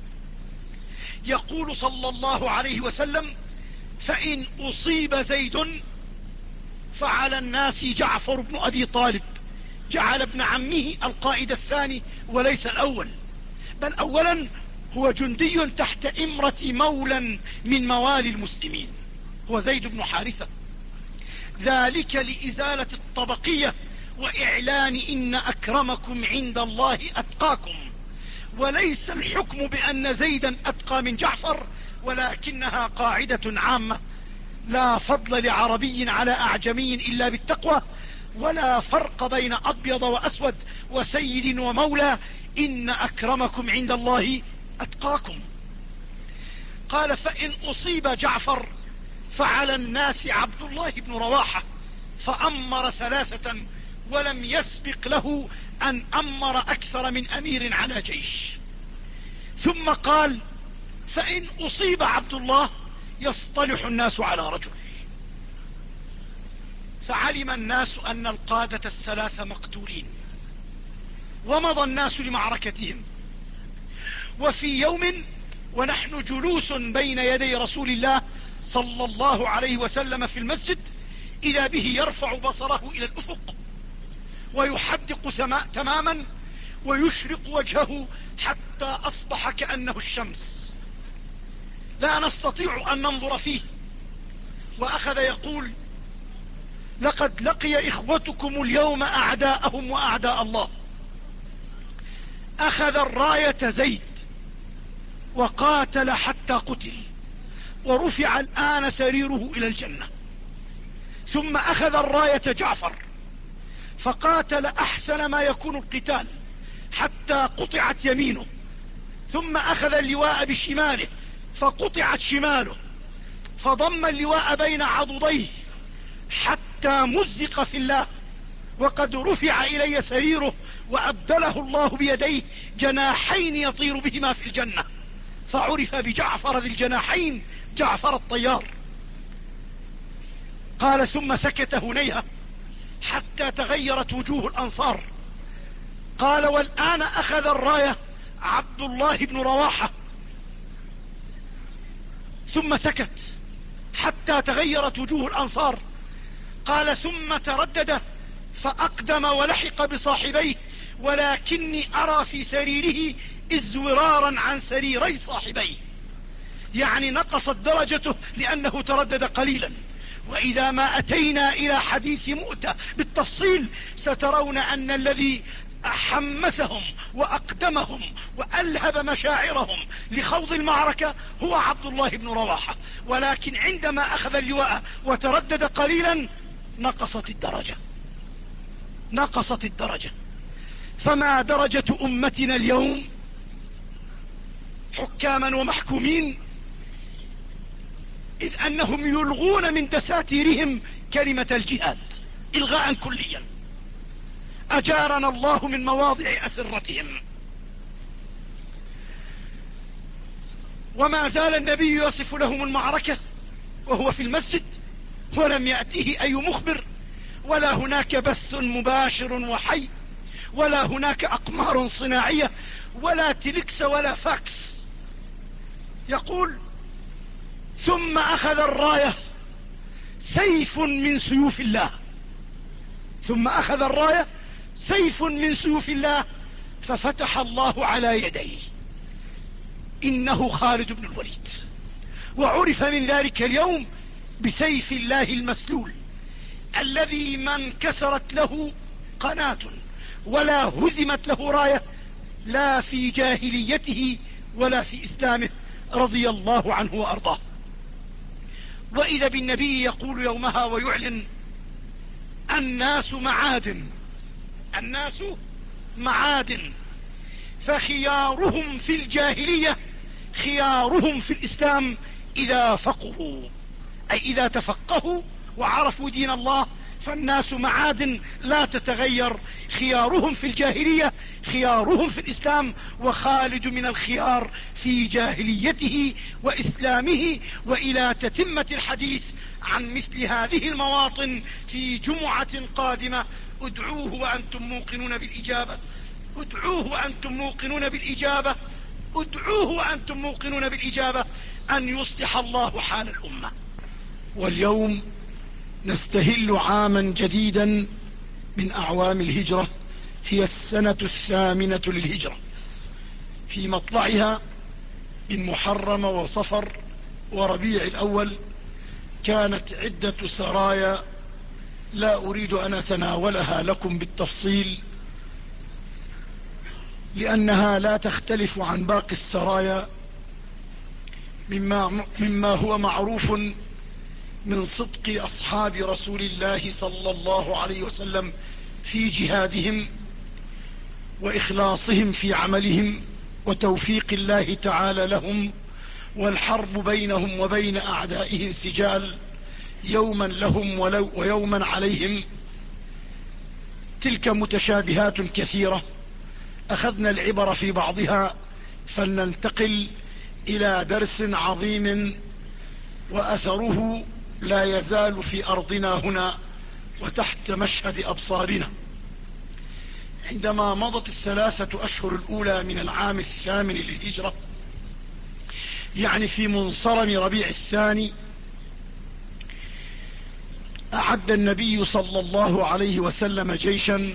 يقول صلى الله عليه وسلم: فإن أصيب زيد فعلى الناس جعفر بن أبي طالب. جعل ابن عمه القائد الثاني وليس الأول، بل أولا هو جندي تحت إمرة مولى من موالي المسلمين، هو زيد بن حارثة. ذلك لإزالة الطبقية وإعلان إن أكرمكم عند الله أتقاكم، وليس الحكم بأن زيدا أتقى من جعفر، ولكنها قاعدة عامة: لا فضل لعربي على أعجمي إلا بالتقوى، ولا فرق بين أبيض وأسود وسيد ومولى، إن أكرمكم عند الله أتقاكم. قال: فإن أصيب جعفر فعلى الناس عبد الله بن رواحة، فأمر ثلاثة ولم يسبق له أن أمر أكثر من أمير على جيش. ثم قال: فإن أصيب عبد الله يصطلح الناس على رجل. فعلم الناس أن القادة الثلاثة مقتولين، ومضى الناس لمعركتهم. وفي يوم ونحن جلوس بين يدي رسول الله صلى الله عليه وسلم في المسجد، إذا به يرفع بصره إلى الأفق ويحدق سماء تماما ويشرق وجهه حتى أصبح كأنه الشمس، لا نستطيع أن ننظر فيه. وأخذ يقول: لقد لقي إخوتكم اليوم أعداءهم وأعداء الله. أخذ الراية زيد وقاتل حتى قتل، ورفع الآن سريره إلى الجنة. ثم أخذ الراية جعفر فقاتل أحسن ما يكون القتال حتى قطعت يمينه، ثم أخذ اللواء بشماله فقطعت شماله، فضم اللواء بين عضديه حتى مزق في الله، وقد رفع إلي سريره وأبدله الله بيديه جناحين يطير بهما في الجنة، فعرف بجعفر ذي الجناحين جعفر الطيار. قال: ثم سكت هنيهة حتى تغيرت وجوه الأنصار. قال: والآن أخذ الراية عبد الله بن رواحة. ثم سكت حتى تغيرت وجوه الأنصار. قال: ثم تردد فأقدم ولحق بصاحبيه، ولكني أرى في سريره ازورارا عن سريري صاحبيه، يعني نقصت درجته لأنه تردد قليلا. وإذا ما أتينا إلى حديث مؤتة بالتفصيل سترون أن الذي حمسهم وأقدمهم وألهب مشاعرهم لخوض المعركة هو عبد الله بن رواحة، ولكن عندما أخذ اللواء وتردد قليلا نقصت الدرجة نقصت الدرجة. فما درجة أمتنا اليوم حكاما ومحكومين، إذ أنهم يلغون من دساتيرهم كلمة الجهاد إلغاء كليا. أجارنا الله من مواضع أسرتهم. وما زال النبي يصف لهم المعركة وهو في المسجد، ولم يأته أي مخبر، ولا هناك بث مباشر وحي، ولا هناك أقمار صناعية، ولا تلكس ولا فاكس. يقول: ثم أخذ الراية سيف من سيوف الله ثم أخذ الراية سيف من سيوف الله ففتح الله على يديه، إنه خالد بن الوليد. وعرف من ذلك اليوم بسيف الله المسلول، الذي ما انكسرت له قناة ولا هزمت له راية، لا في جاهليته ولا في إسلامه، رضي الله عنه وأرضاه. وإذا بالنبي يقول يومها ويعلن: الناس معادن الناس معادن فخيارهم في الجاهلية خيارهم في الإسلام إذا فقهوا، أي إذا تفقهوا وعرفوا دين الله فالناس معادن لا تتغير، خيارهم في الجاهلية خيارهم في الإسلام، وخالد من الخيار في جاهليته وإسلامه. وإلى تتمة الحديث عن مثل هذه المواطن في جمعة قادمة. ادعوه وأنتم موقنون بالإجابة، ادعوه وأنتم موقنون بالإجابة، ادعوه وأنتم موقنون بالإجابة أن يصلح الله حال الأمة. واليوم نستهل عاما جديدا من أعوام الهجرة، هي السنة الثامنة للهجرة، في مطلعها من محرم وصفر وربيع الأول كانت عدة سرايا لا أريد أن أتناولها لكم بالتفصيل لأنها لا تختلف عن باقي السرايا، مما, مما هو معروف من صدق أصحاب رسول الله صلى الله عليه وسلم في جهادهم وإخلاصهم في عملهم وتوفيق الله تعالى لهم، والحرب بينهم وبين أعدائهم سجال، يوما لهم ويوما عليهم. تلك متشابهات كثيرة أخذنا العبر في بعضها، فلننتقل إلى درس عظيم وأثره لا يزال في أرضنا هنا وتحت مشهد أبصارنا. عندما مضت الثلاثة أشهر الأولى من العام الثامن للهجرة، يعني في منصرم ربيع الثاني، أعد النبي صلى الله عليه وسلم جيشا،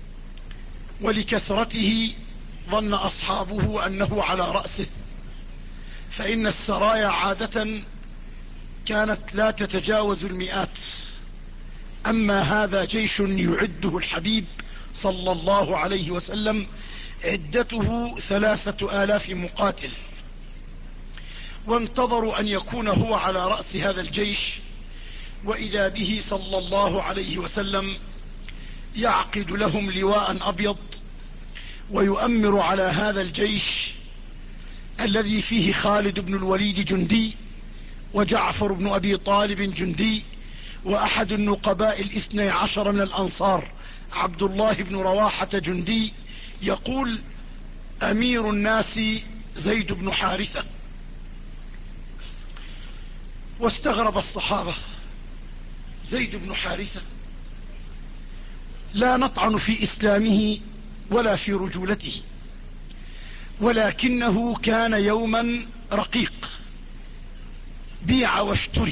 ولكثرته ظن أصحابه أنه على رأسه، فإن السرايا عادة كانت لا تتجاوز المئات، أما هذا جيش يعده الحبيب صلى الله عليه وسلم عدته ثلاثة آلاف مقاتل، وانتظروا أن يكون هو على رأس هذا الجيش، وإذا به صلى الله عليه وسلم يعقد لهم لواء أبيض ويؤمر على هذا الجيش الذي فيه خالد بن الوليد جندي، وجعفر بن أبي طالب جندي، وأحد النقباء الاثني عشر من الأنصار عبد الله بن رواحة جندي. يقول أمير الناس زيد بن حارثة. واستغرب الصحابة، زيد بن حارثة لا نطعن في إسلامه ولا في رجولته، ولكنه كان يوما رقيق، بيع واشتري،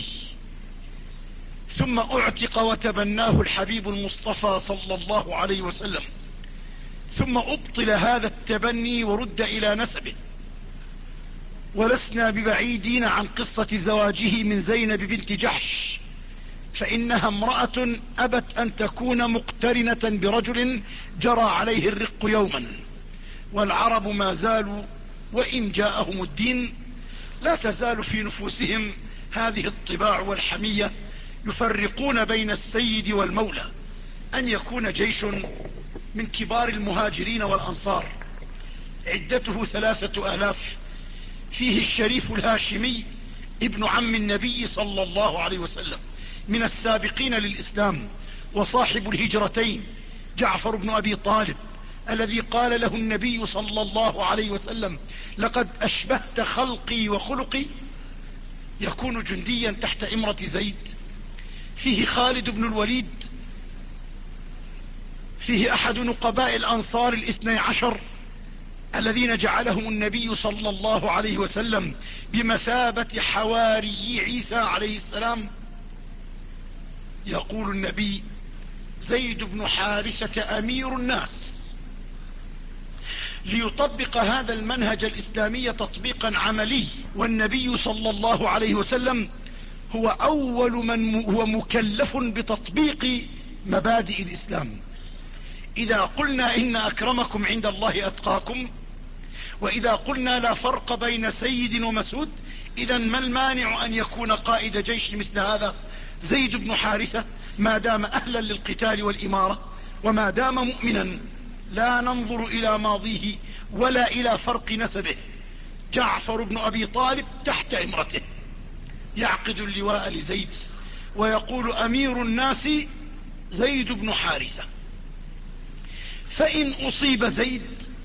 ثم اعتق وتبناه الحبيب المصطفى صلى الله عليه وسلم، ثم ابطل هذا التبني ورد الى نسبه. ولسنا ببعيدين عن قصة زواجه من زينب بنت جحش، فإنها امرأة أبت أن تكون مقترنة برجل جرى عليه الرق يوما، والعرب ما زالوا وإن جاءهم الدين لا تزال في نفوسهم هذه الطباع والحمية، يفرقون بين السيد والمولى. أن يكون جيش من كبار المهاجرين والأنصار عدته ثلاثة آلاف، فيه الشريف الهاشمي ابن عم النبي صلى الله عليه وسلم من السابقين للإسلام، وصاحب الهجرتين جعفر بن أبي طالب، الذي قال له النبي صلى الله عليه وسلم لقد أشبهت خلقي وخلقي، يكون جنديا تحت إمرة زيد. فيه خالد بن الوليد، فيه أحد نقباء الأنصار الاثني عشر الذين جعلهم النبي صلى الله عليه وسلم بمثابة حواري عيسى عليه السلام. يقول النبي زيد بن حارثة أمير الناس، ليطبق هذا المنهج الإسلامي تطبيقا عملي، والنبي صلى الله عليه وسلم هو أول من هو مكلف بتطبيق مبادئ الإسلام. إذا قلنا إن أكرمكم عند الله أتقاكم، وإذا قلنا لا فرق بين سيد ومسود، إذا ما المانع أن يكون قائد جيش مثل هذا زيد بن حارثة، ما دام أهلا للقتال والإمارة، وما دام مؤمنا، لا ننظر إلى ماضيه ولا إلى فرق نسبه. جعفر بن أبي طالب تحت إمرته يعقد اللواء لزيد ويقول أمير الناس زيد بن حارثة، فإن أصيب زيد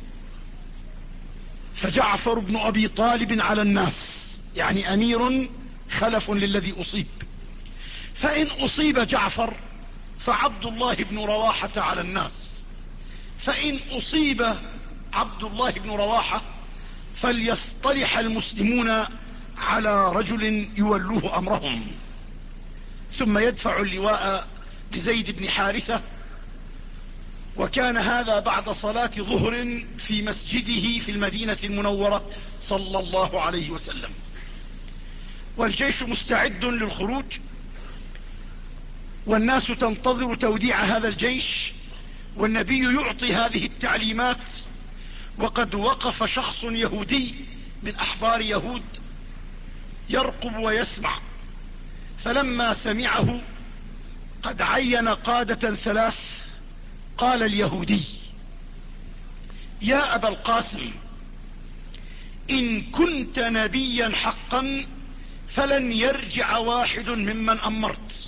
فجعفر بن أبي طالب على الناس، يعني أمير خلف للذي أصيب. فإن أصيب جعفر فعبد الله بن رواحة على الناس. فإن أصيب عبد الله بن رواحة فليصطلح المسلمون على رجل يولوه أمرهم، ثم يدفع اللواء لزيد بن حارثة. وكان هذا بعد صلاة ظهر في مسجده في المدينة المنورة صلى الله عليه وسلم، والجيش مستعد للخروج، والناس تنتظر توديع هذا الجيش، والنبي يعطي هذه التعليمات. وقد وقف شخص يهودي من أحبار يهود يرقب ويسمع، فلما سمعه قد عين قادة ثلاث قال اليهودي: يا أبا القاسم، إن كنت نبيا حقا فلن يرجع واحد ممن أمرت.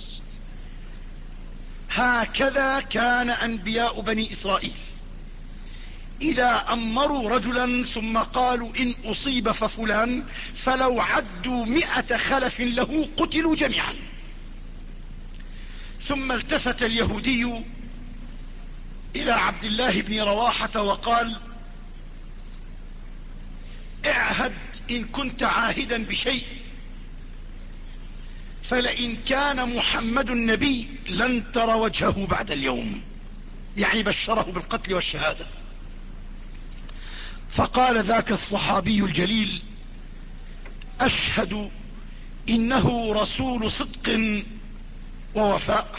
هكذا كان أنبياء بني إسرائيل، إذا أمروا رجلا ثم قالوا إن أصيب ففلان، فلو عدوا مئة خلف له قتلوا جميعا. ثم التفت اليهودي إلى عبد الله بن رواحة وقال: اعهد إن كنت عاهدا بشيء، فلئن كان محمد النبي لن ترى وجهه بعد اليوم، يعني بشره بالقتل والشهادة. فقال ذاك الصحابي الجليل: أشهد إنه رسول صدق ووفاء.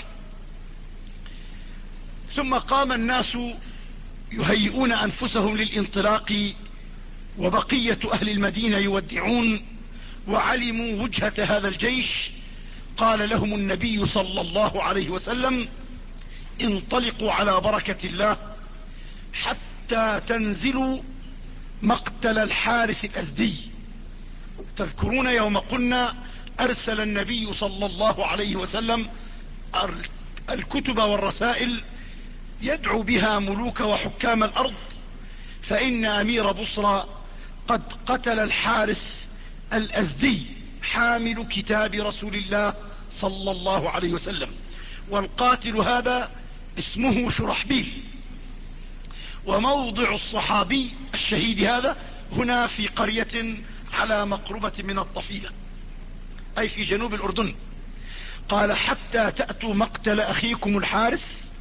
ثم قام الناس يهيئون أنفسهم للانطلاق، وبقية أهل المدينة يودعون، وعلموا وجهة هذا الجيش. قال لهم النبي صلى الله عليه وسلم: انطلقوا على بركة الله حتى تنزلوا مقتل الحارث الأزدي. تذكرون يوم قلنا أرسل النبي صلى الله عليه وسلم الكتب والرسائل يدعو بها ملوك وحكام الأرض، فإن أمير بصرى قد قتل الحارث الأزدي حامل كتاب رسول الله صلى الله عليه وسلم، والقاتل هذا اسمه شرحبيل. وموضع الصحابي الشهيد هذا هنا في قرية على مقربة من الطفيلة، أي في جنوب الأردن. قال: حتى تأتوا مقتل أخيكم الحارث.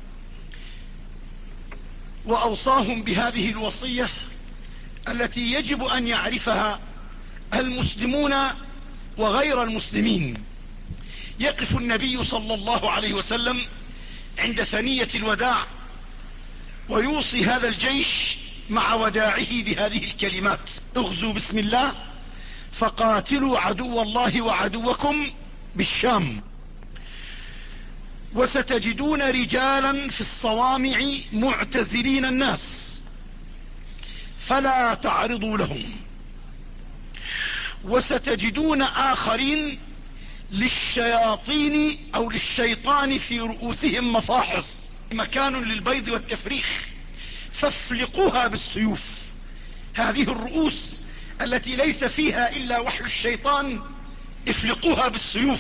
وأوصاهم بهذه الوصية التي يجب أن يعرفها المسلمون وغير المسلمين. يقف النبي صلى الله عليه وسلم عند ثنية الوداع ويوصي هذا الجيش مع وداعه بهذه الكلمات: اغزوا بسم الله فقاتلوا عدو الله وعدوكم بالشام، وستجدون رجالا في الصوامع معتزلين الناس فلا تعرضوا لهم، وستجدون آخرين للشياطين أو للشيطان في رؤوسهم مفاحص، مكان للبيض والتفريخ، فافلقوها بالسيوف. هذه الرؤوس التي ليس فيها إلا وحي الشيطان افلقوها بالسيوف.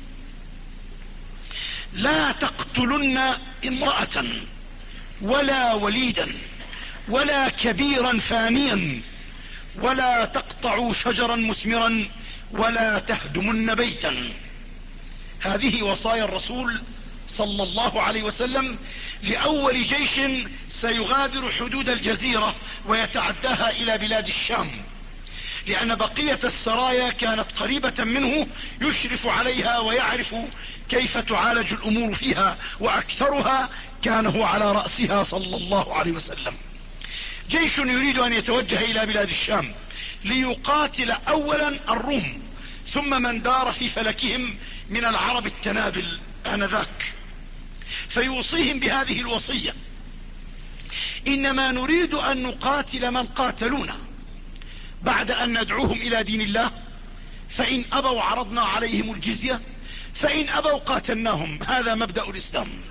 لا تقتلن امرأة ولا وليدا ولا كبيرا فانيا، ولا تقطعوا شجرا مثمرا، ولا تهدمن بيتا. هذه وصايا الرسول صلى الله عليه وسلم لأول جيش سيغادر حدود الجزيرة ويتعداها إلى بلاد الشام، لأن بقية السرايا كانت قريبة منه يشرف عليها ويعرف كيف تعالج الأمور فيها، وأكثرها كان هو على رأسها صلى الله عليه وسلم. جيش يريد أن يتوجه إلى بلاد الشام ليقاتل أولا الروم، ثم من دار في فلكهم من العرب التنابل آنذاك، فيوصيهم بهذه الوصية: إنما نريد أن نقاتل من قاتلونا بعد أن ندعوهم إلى دين الله، فإن أبوا عرضنا عليهم الجزية، فإن أبوا قاتلناهم. هذا مبدأ الإسلام.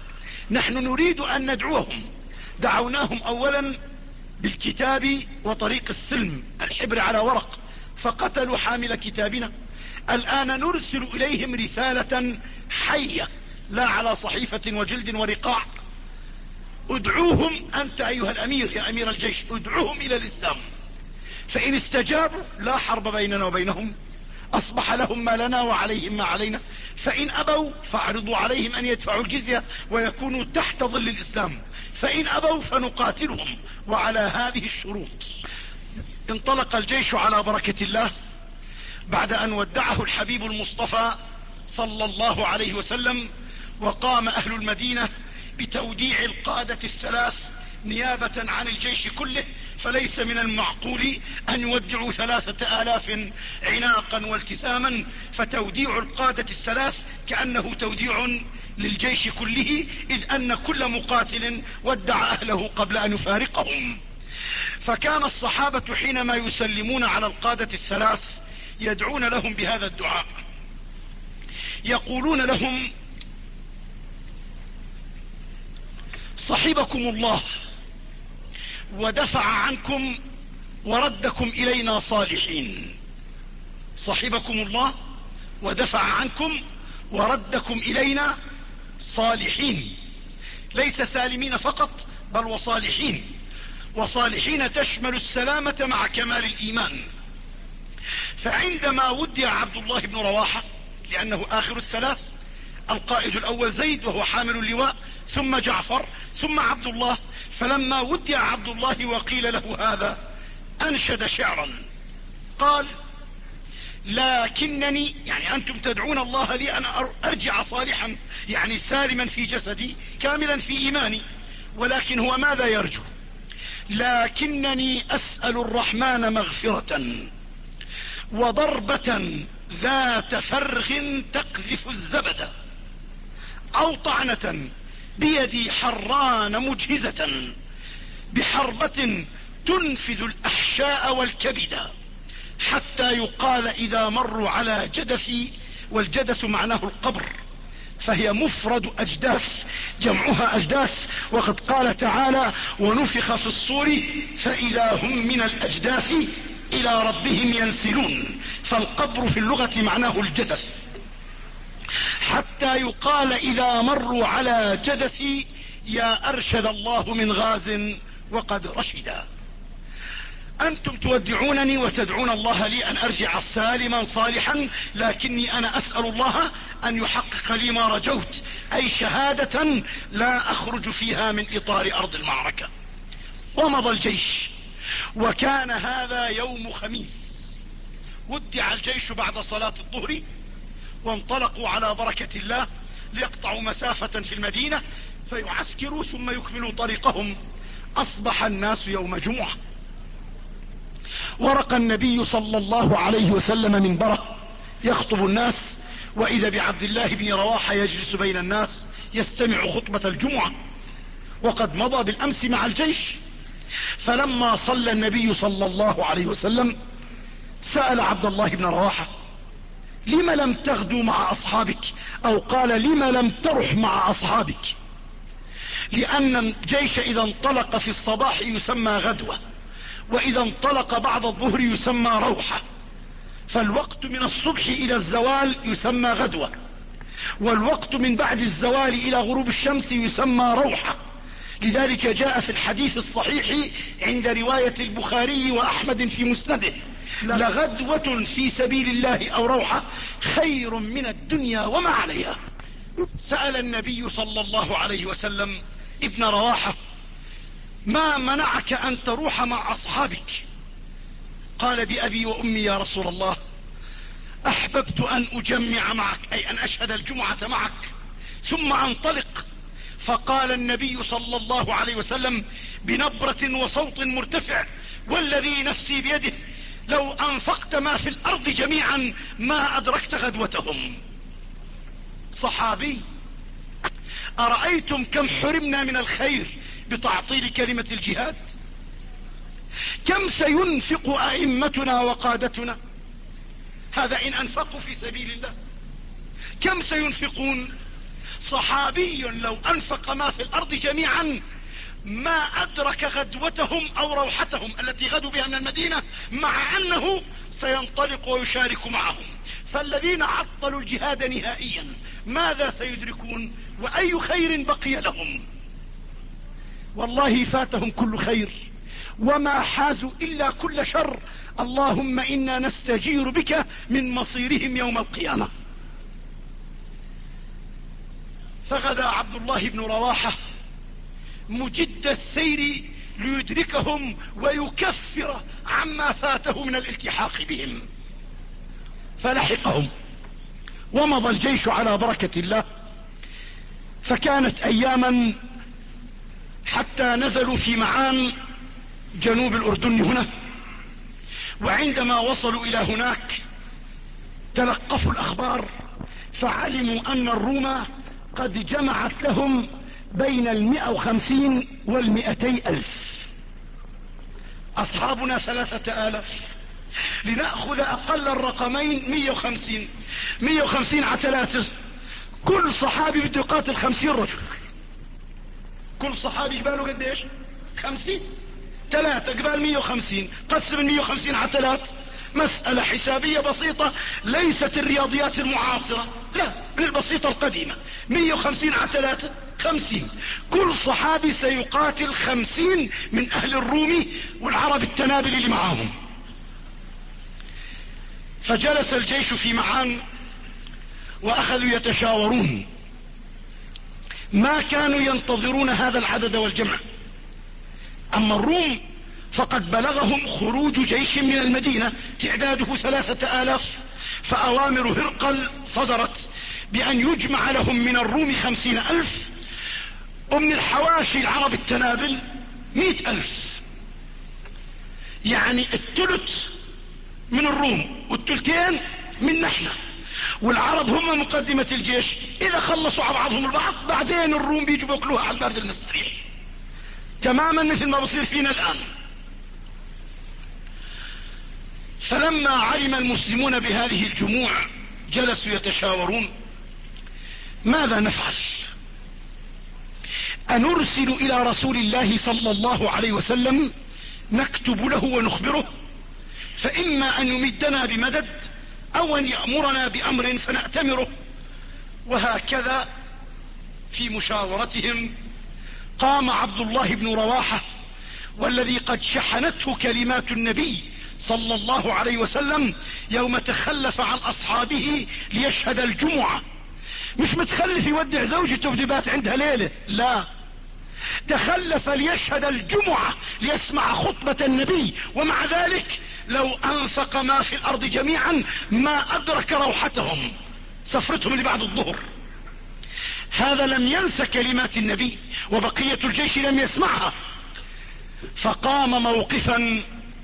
نحن نريد أن ندعوهم. دعوناهم أولا بالكتاب وطريق السلم، الحبر على ورق، فقتلوا حامل كتابنا. الآن نرسل إليهم رسالة حية لا على صحيفة وجلد ورقاع. ادعوهم أنت أيها الأمير يا أمير الجيش، ادعوهم إلى الإسلام، فإن استجابوا لا حرب بيننا وبينهم، أصبح لهم ما لنا وعليهم ما علينا. فإن أبوا فاعرضوا عليهم أن يدفعوا الجزية ويكونوا تحت ظل الإسلام، فإن أبوا فنقاتلهم، وعلى هذه الشروط. انطلق الجيش على بركة الله بعد أن ودعه الحبيب المصطفى صلى الله عليه وسلم، وقام أهل المدينة بتوديع القادة الثلاث نيابة عن الجيش كله، فليس من المعقول أن يودعوا ثلاثة آلاف عناقا والتزاما، فتوديع القادة الثلاث كأنه توديع للجيش كله، إذ أن كل مقاتل ودع أهله قبل أن يفارقهم. فكان الصحابة حينما يسلمون على القادة الثلاث يدعون لهم بهذا الدعاء، يقولون لهم: صحبكم الله ودفع عنكم وردكم إلينا صالحين. صحبكم الله ودفع عنكم وردكم إلينا صالحين، ليس سالمين فقط بل وصالحين، وصالحين تشمل السلامة مع كمال الإيمان. فعندما ودع عبد الله بن رواحة، لأنه آخر الثلاث، القائد الأول زيد وهو حامل اللواء، ثم جعفر، ثم عبد الله، فلما ودع عبد الله وقيل له هذا أنشد شعرا قال: لكنني، يعني أنتم تدعون الله لي أن أرجع صالحا، يعني سالما في جسدي كاملا في إيماني، ولكن هو ماذا يرجو؟ لكنني أسأل الرحمن مغفرة وضربة ذات فرغ تقذف الزبد، أو طعنة بيدي حران مجهزة بحربة تنفذ الأحشاء والكبد، حتى يقال إذا مروا على جدثي، والجدث معناه القبر، فهي مفرد أجداث جمعها أجداث، وقد قال تعالى: ونفخ في الصور فإذا هم من الأجداث إلى ربهم ينسلون. فالقبر في اللغة معناه الجدث، حتى يقال إذا مروا على جدثي: يا أرشد الله من غاز وقد رشدا. أنتم تودعونني وتدعون الله لي أن أرجع سالما صالحا، لكني أنا أسأل الله أن يحقق لي ما رجوت، أي شهادة لا أخرج فيها من إطار أرض المعركة. ومضى الجيش، وكان هذا يوم خميس. ودع الجيش بعد صلاة الظهر، وانطلقوا على بركة الله ليقطعوا مسافة في المدينة فيعسكروا ثم يكملوا طريقهم. أصبح الناس يوم جمعة، ورقى النبي صلى الله عليه وسلم منبره يخطب الناس، وإذا بعبد الله بن رواحة يجلس بين الناس يستمع خطبة الجمعة، وقد مضى بالأمس مع الجيش. فلما صلى النبي صلى الله عليه وسلم سأل عبد الله بن رواحة: لم لم تغدوا مع أصحابك؟ أو قال: لم لم ترح مع أصحابك؟ لأن الجيش إذا انطلق في الصباح يسمى غدوة، وإذا انطلق بعد الظهر يسمى روحة، فالوقت من الصبح إلى الزوال يسمى غدوة، والوقت من بعد الزوال إلى غروب الشمس يسمى روحة. لذلك جاء في الحديث الصحيح عند رواية البخاري وأحمد في مسنده: لغدوة في سبيل الله أو روحة خير من الدنيا وما عليها. سأل النبي صلى الله عليه وسلم ابن رواحة: ما منعك أن تروح مع أصحابك؟ قال: بأبي وأمي يا رسول الله، أحببت أن أجمع معك، أي أن أشهد الجمعة معك ثم أنطلق. فقال النبي صلى الله عليه وسلم بنبرة وصوت مرتفع: والذي نفسي بيده لو أنفقت ما في الأرض جميعا ما أدركت غدوتهم. صحابي. أرأيتم كم حرمنا من الخير بتعطيل كلمة الجهاد؟ كم سينفق أئمتنا وقادتنا؟ هذا إن أنفقوا في سبيل الله. كم سينفقون؟ صحابي لو انفق ما في الارض جميعا ما ادرك غدوتهم او روحتهم التي غدوا بها من المدينة، مع انه سينطلق ويشارك معهم. فالذين عطلوا الجهاد نهائيا ماذا سيدركون؟ واي خير بقي لهم؟ والله فاتهم كل خير وما حازوا الا كل شر. اللهم انا نستجير بك من مصيرهم يوم القيامة. فغدا عبد الله بن رواحة مجد السير ليدركهم ويكفر عما فاته من الالتحاق بهم، فلحقهم ومضى الجيش على بركة الله. فكانت اياما حتى نزلوا في معان جنوب الاردن هنا، وعندما وصلوا الى هناك تلقفوا الاخبار فعلموا ان الروم قد جمعت لهم بين المئة وخمسين والمئتي الف. اصحابنا ثلاثة الاف، لنأخذ اقل الرقمين مئة وخمسين. مئة وخمسين على ثلاثة، كل صحابي بده يقاتل خمسين رجل. كل صحابي قباله قديش؟ خمسين. ثلاثة قبال مئة وخمسين، قسم المئة وخمسين على ثلاث. مسألة حسابية بسيطة، ليست الرياضيات المعاصرة، لا، من البسيطة القديمة. مئة وخمسين على ثلاثة خمسين. كل صحابي سيقاتل خمسين من اهل الروم والعرب التنابل اللي معاهم. فجلس الجيش في معان واخذوا يتشاورون. ما كانوا ينتظرون هذا العدد والجمع. اما الروم فقد بلغهم خروج جيش من المدينة تعداده ثلاثة الاف، فاوامر هرقل صدرت بان يجمع لهم من الروم خمسين الف، ومن الحواشي العرب التنابل مئة الف. يعني الثلث من الروم والثلثين من نحن، والعرب هم مقدمة الجيش. اذا خلصوا على بعضهم البعض بعدين الروم بيجوا بياكلوها على البرد المستريح، تماما مثل ما بصير فينا الان. فلما علم المسلمون بهذه الجموع جلسوا يتشاورون ماذا نفعل؟ أنرسل إلى رسول الله صلى الله عليه وسلم نكتب له ونخبره، فإما أن يمدنا بمدد أو أن يأمرنا بأمر فنأتمره. وهكذا في مشاورتهم قام عبد الله بن رواحة، والذي قد شحنته كلمات النبي صلى الله عليه وسلم يوم تخلف عن أصحابه ليشهد الجمعة. مش متخلف يودع زوجته في بات عندها ليلة، لا، تخلف ليشهد الجمعة ليسمع خطبة النبي. ومع ذلك لو انفق ما في الارض جميعا ما ادرك روحتهم، سفرتهم اللي بعد الظهر. هذا لم ينس كلمات النبي وبقية الجيش لم يسمعها، فقام موقفا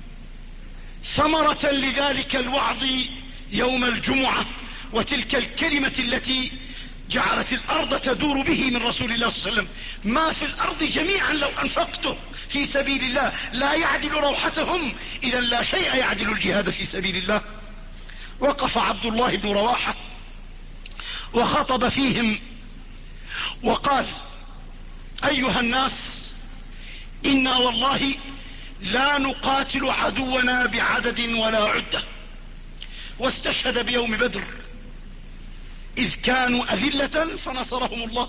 ثمرة لذلك الوعظ يوم الجمعة، وتلك الكلمة التي جعلت الارض تدور به من رسول الله صلى الله عليه وسلم. ما في الارض جميعا لو انفقته في سبيل الله لا يعدل روحتهم، اذا لا شيء يعدل الجهاد في سبيل الله. وقف عبد الله بن رواحة وخطب فيهم وقال: ايها الناس، انا والله لا نقاتل عدونا بعدد ولا عدة. واستشهد بيوم بدر اذ كانوا اذلة فنصرهم الله،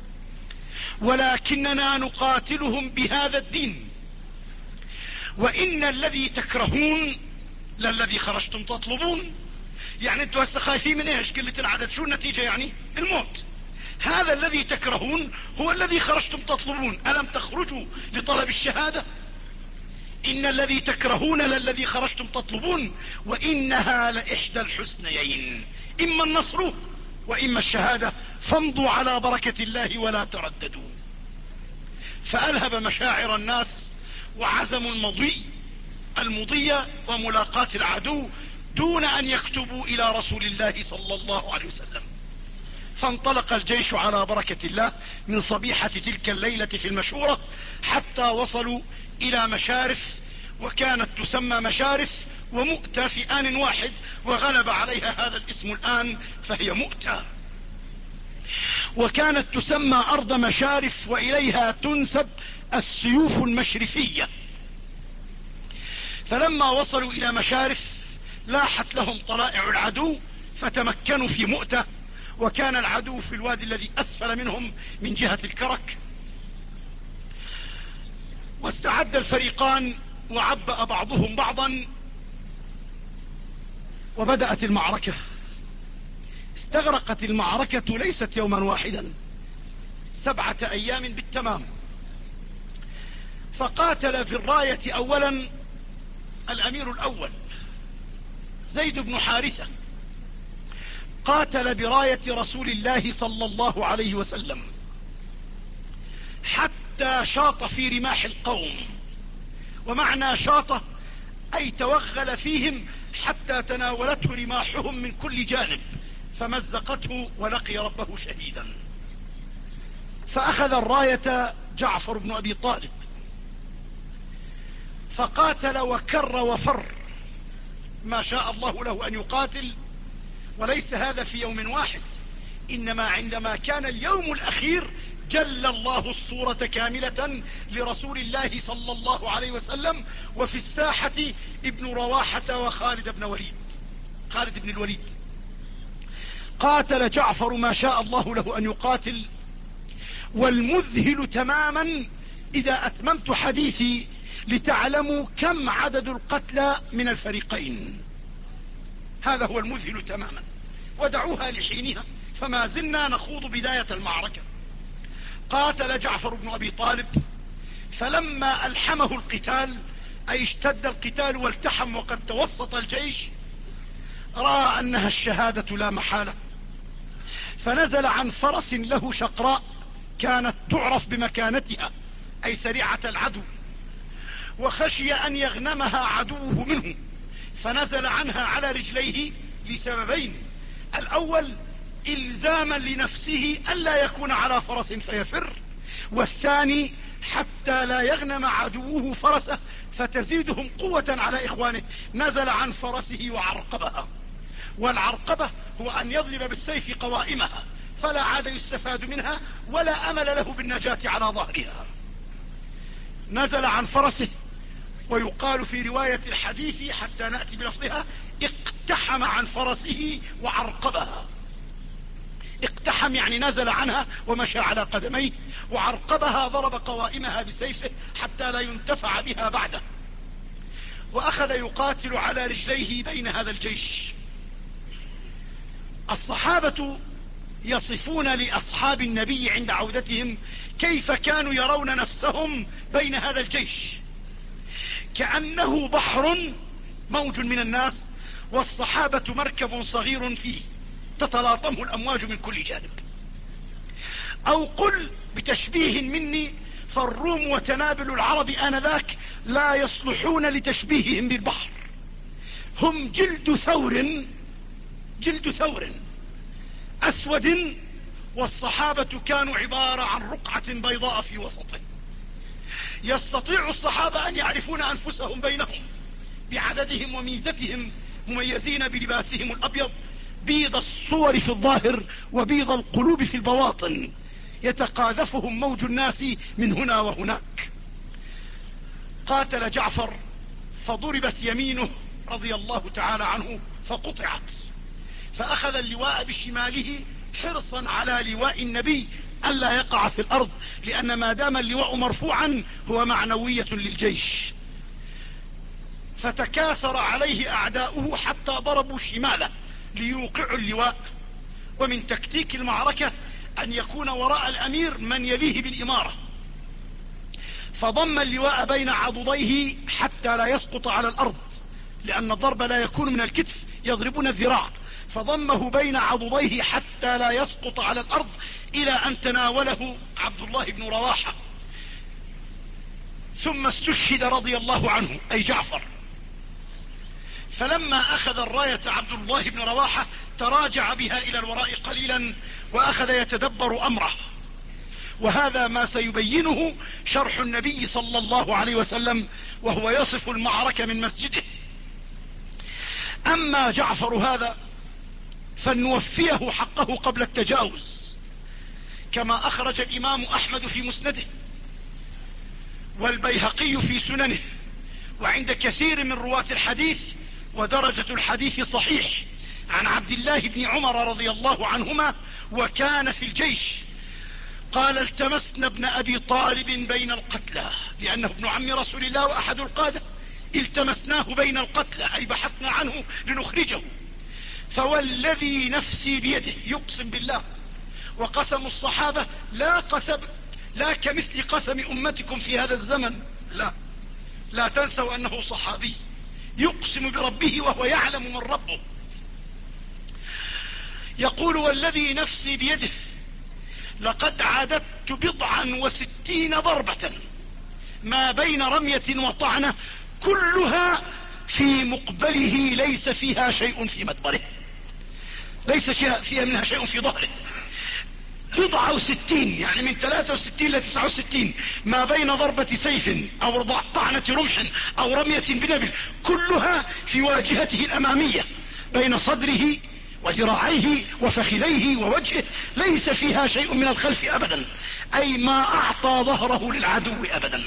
ولكننا نقاتلهم بهذا الدين. وان الذي تكرهون للذي خرجتم تطلبون. يعني انتوا هسه خايفين من ايش؟ قلة العدد. شو النتيجة؟ يعني الموت. هذا الذي تكرهون هو الذي خرجتم تطلبون. الم تخرجوا لطلب الشهادة؟ ان الذي تكرهون للذي خرجتم تطلبون، وانها لاحدى الحسنيين، اما النصر واما الشهادة، فامضوا على بركة الله ولا ترددوا. فالهب مشاعر الناس وعزموا المضي المضي وملاقاة العدو دون ان يكتبوا الى رسول الله صلى الله عليه وسلم. فانطلق الجيش على بركة الله من صبيحة تلك الليلة في المشورة حتى وصلوا الى مشارف، وكانت تسمى مشارف ومؤتة في آن واحد، وغلب عليها هذا الاسم الآن فهي مؤتة. وكانت تسمى أرض مشارف، وإليها تنسب السيوف المشرفية. فلما وصلوا إلى مشارف لاحت لهم طلائع العدو، فتمكنوا في مؤتة، وكان العدو في الوادي الذي أسفل منهم من جهة الكرك. واستعد الفريقان وعبأ بعضهم بعضا، وبدأت المعركة. استغرقت المعركة ليست يوما واحدا، سبعة أيام بالتمام. فقاتل في الراية أولا الأمير الأول زيد بن حارثة، قاتل براية رسول الله صلى الله عليه وسلم حتى شاط في رماح القوم. ومعنى شاط أي توغل فيهم حتى تناولته رماحهم من كل جانب، فمزقته ولقي ربه شهيدا. فأخذ الراية جعفر بن أبي طالب، فقاتل وكر وفر ما شاء الله له أن يقاتل. وليس هذا في يوم واحد، إنما عندما كان اليوم الأخير جل الله الصورة كاملة لرسول الله صلى الله عليه وسلم، وفي الساحة ابن رواحة وخالد بن وليد خالد بن الوليد. قاتل جعفر ما شاء الله له أن يقاتل. والمذهل تماما إذا أتممت حديثي لتعلموا كم عدد القتلى من الفريقين، هذا هو المذهل تماما. ودعوها لحينها، فما زلنا نخوض بداية المعركة. قاتل جعفر بن أبي طالب، فلما ألحمه القتال أي اشتد القتال والتحم وقد توسط الجيش، رأى أنها الشهادة لا محالة، فنزل عن فرس له شقراء كانت تعرف بمكانتها أي سريعة العدو، وخشي أن يغنمها عدوه منه، فنزل عنها على رجليه لسببين: الأول إلزاما لنفسه ألا يكون على فرس فيفر، والثاني حتى لا يغنم عدوه فرسه فتزيدهم قوة على إخوانه. نزل عن فرسه وعرقبها، والعرقبة هو أن يضرب بالسيف قوائمها، فلا عاد يستفاد منها ولا أمل له بالنجاة على ظهرها. نزل عن فرسه، ويقال في رواية الحديث حتى نأتي بلفظها اقتحم عن فرسه وعرقبها. اقتحم يعني نزل عنها ومشى على قدميه، وعرقبها ضرب قوائمها بسيفه حتى لا ينتفع بها بعده. وأخذ يقاتل على رجليه بين هذا الجيش. الصحابة يصفون لأصحاب النبي عند عودتهم كيف كانوا يرون نفسهم بين هذا الجيش، كأنه بحر موج من الناس، والصحابة مركب صغير فيه تتلاطمه الأمواج من كل جانب. أو قل بتشبيه مني: فالروم وتنابل العرب آنذاك لا يصلحون لتشبيههم بالبحر، هم جلد ثور جلد ثور أسود، والصحابة كانوا عبارة عن رقعة بيضاء في وسطه. يستطيع الصحابة أن يعرفون أنفسهم بينهم بعددهم وميزتهم، مميزين بلباسهم الأبيض، بيض الصور في الظاهر وبيض القلوب في البواطن، يتقاذفهم موج الناس من هنا وهناك. قاتل جعفر فضربت يمينه رضي الله تعالى عنه فقطعت، فأخذ اللواء بشماله حرصا على لواء النبي ألا يقع في الأرض، لأن ما دام اللواء مرفوعا هو معنوية للجيش. فتكاثر عليه أعداؤه حتى ضربوا شماله ليوقعوا اللواء. ومن تكتيك المعركة أن يكون وراء الأمير من يليه بالإمارة، فضم اللواء بين عضديه حتى لا يسقط على الأرض، لأن الضرب لا يكون من الكتف، يضربون الذراع، فضمه بين عضديه حتى لا يسقط على الأرض إلى أن تناوله عبد الله بن رواحة، ثم استشهد رضي الله عنه أي جعفر. فلما أخذ الراية عبد الله بن رواحة تراجع بها إلى الوراء قليلا وأخذ يتدبر أمره، وهذا ما سيبينه شرح النبي صلى الله عليه وسلم وهو يصف المعركة من مسجده. أما جعفر هذا فنوفيه حقه قبل التجاوز، كما أخرج الإمام أحمد في مسنده والبيهقي في سننه وعند كثير من رواة الحديث، ودرجة الحديث صحيح، عن عبد الله بن عمر رضي الله عنهما وكان في الجيش قال: التمسنا ابن أبي طالب بين القتلى، لأنه ابن عم رسول الله وأحد القادة. التمسناه بين القتلى أي بحثنا عنه لنخرجه، فوالذي نفسي بيده، يقسم بالله. وقسم الصحابة لا قسم لا كمثل قسم أمتكم في هذا الزمن، لا لا تنسوا أنه صحابي يقسم بربه وهو يعلم من ربه. يقول: والذي نفسي بيده لقد عددت بضعا وستين ضربة ما بين رمية وطعنة كلها في مقبله، ليس فيها شيء في مدبره، ليس فيها منها شيء في ظهره. بضعة وستين يعني من ثلاثة وستين إلى تسعة وستين، ما بين ضربة سيف أو طعنة رمح أو رمية بنبل، كلها في واجهته الأمامية بين صدره وذراعيه وفخذيه ووجهه، ليس فيها شيء من الخلف أبدا، أي ما أعطى ظهره للعدو أبدا.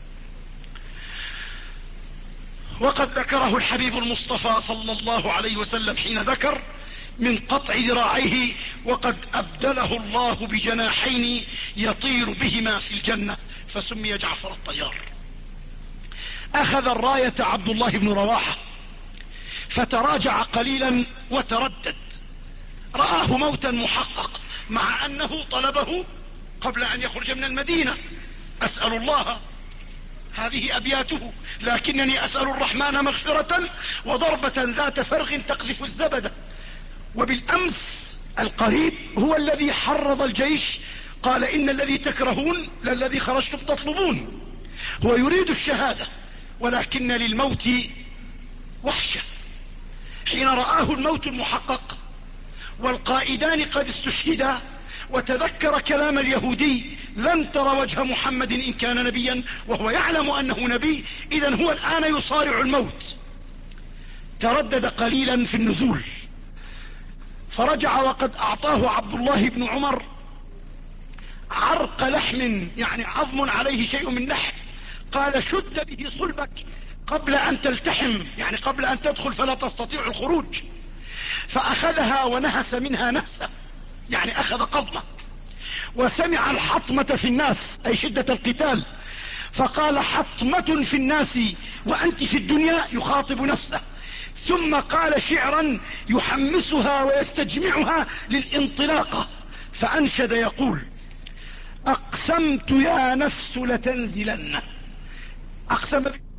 وقد ذكره الحبيب المصطفى صلى الله عليه وسلم حين ذكر من قطع ذراعيه: وقد أبدله الله بجناحين يطير بهما في الجنة، فسمي جعفر الطيار. أخذ الراية عبد الله بن رواحة فتراجع قليلا وتردد، رآه موتا محقق، مع أنه طلبه قبل أن يخرج من المدينة: أسأل الله، هذه أبياته، لكنني أسأل الرحمن مغفرة وضربة ذات فرغ تقذف الزبدة. وبالأمس القريب هو الذي حرض الجيش، قال: إن الذي تكرهون للذي خرجتم تطلبون. هو يريد الشهادة، ولكن للموت وحشة. حين رآه الموت المحقق والقائدان قد استشهدا، وتذكر كلام اليهودي: لن ترى وجه محمد إن كان نبيا، وهو يعلم أنه نبي، إذن هو الآن يصارع الموت، تردد قليلا في النزول، فرجع وقد أعطاه عبد الله بن عمر عرق لحم، يعني عظم عليه شيء من لحم، قال: شد به صلبك قبل أن تلتحم، يعني قبل أن تدخل فلا تستطيع الخروج. فأخذها ونهس منها نهسة، يعني أخذ قضمة، وسمع الحطمة في الناس أي شدة القتال، فقال: حطمة في الناس وأنت في الدنيا، يخاطب نفسه. ثم قال شعرا يحمسها ويستجمعها للانطلاقة، فأنشد يقول: أقسمت يا نفس لتنزلن، أقسم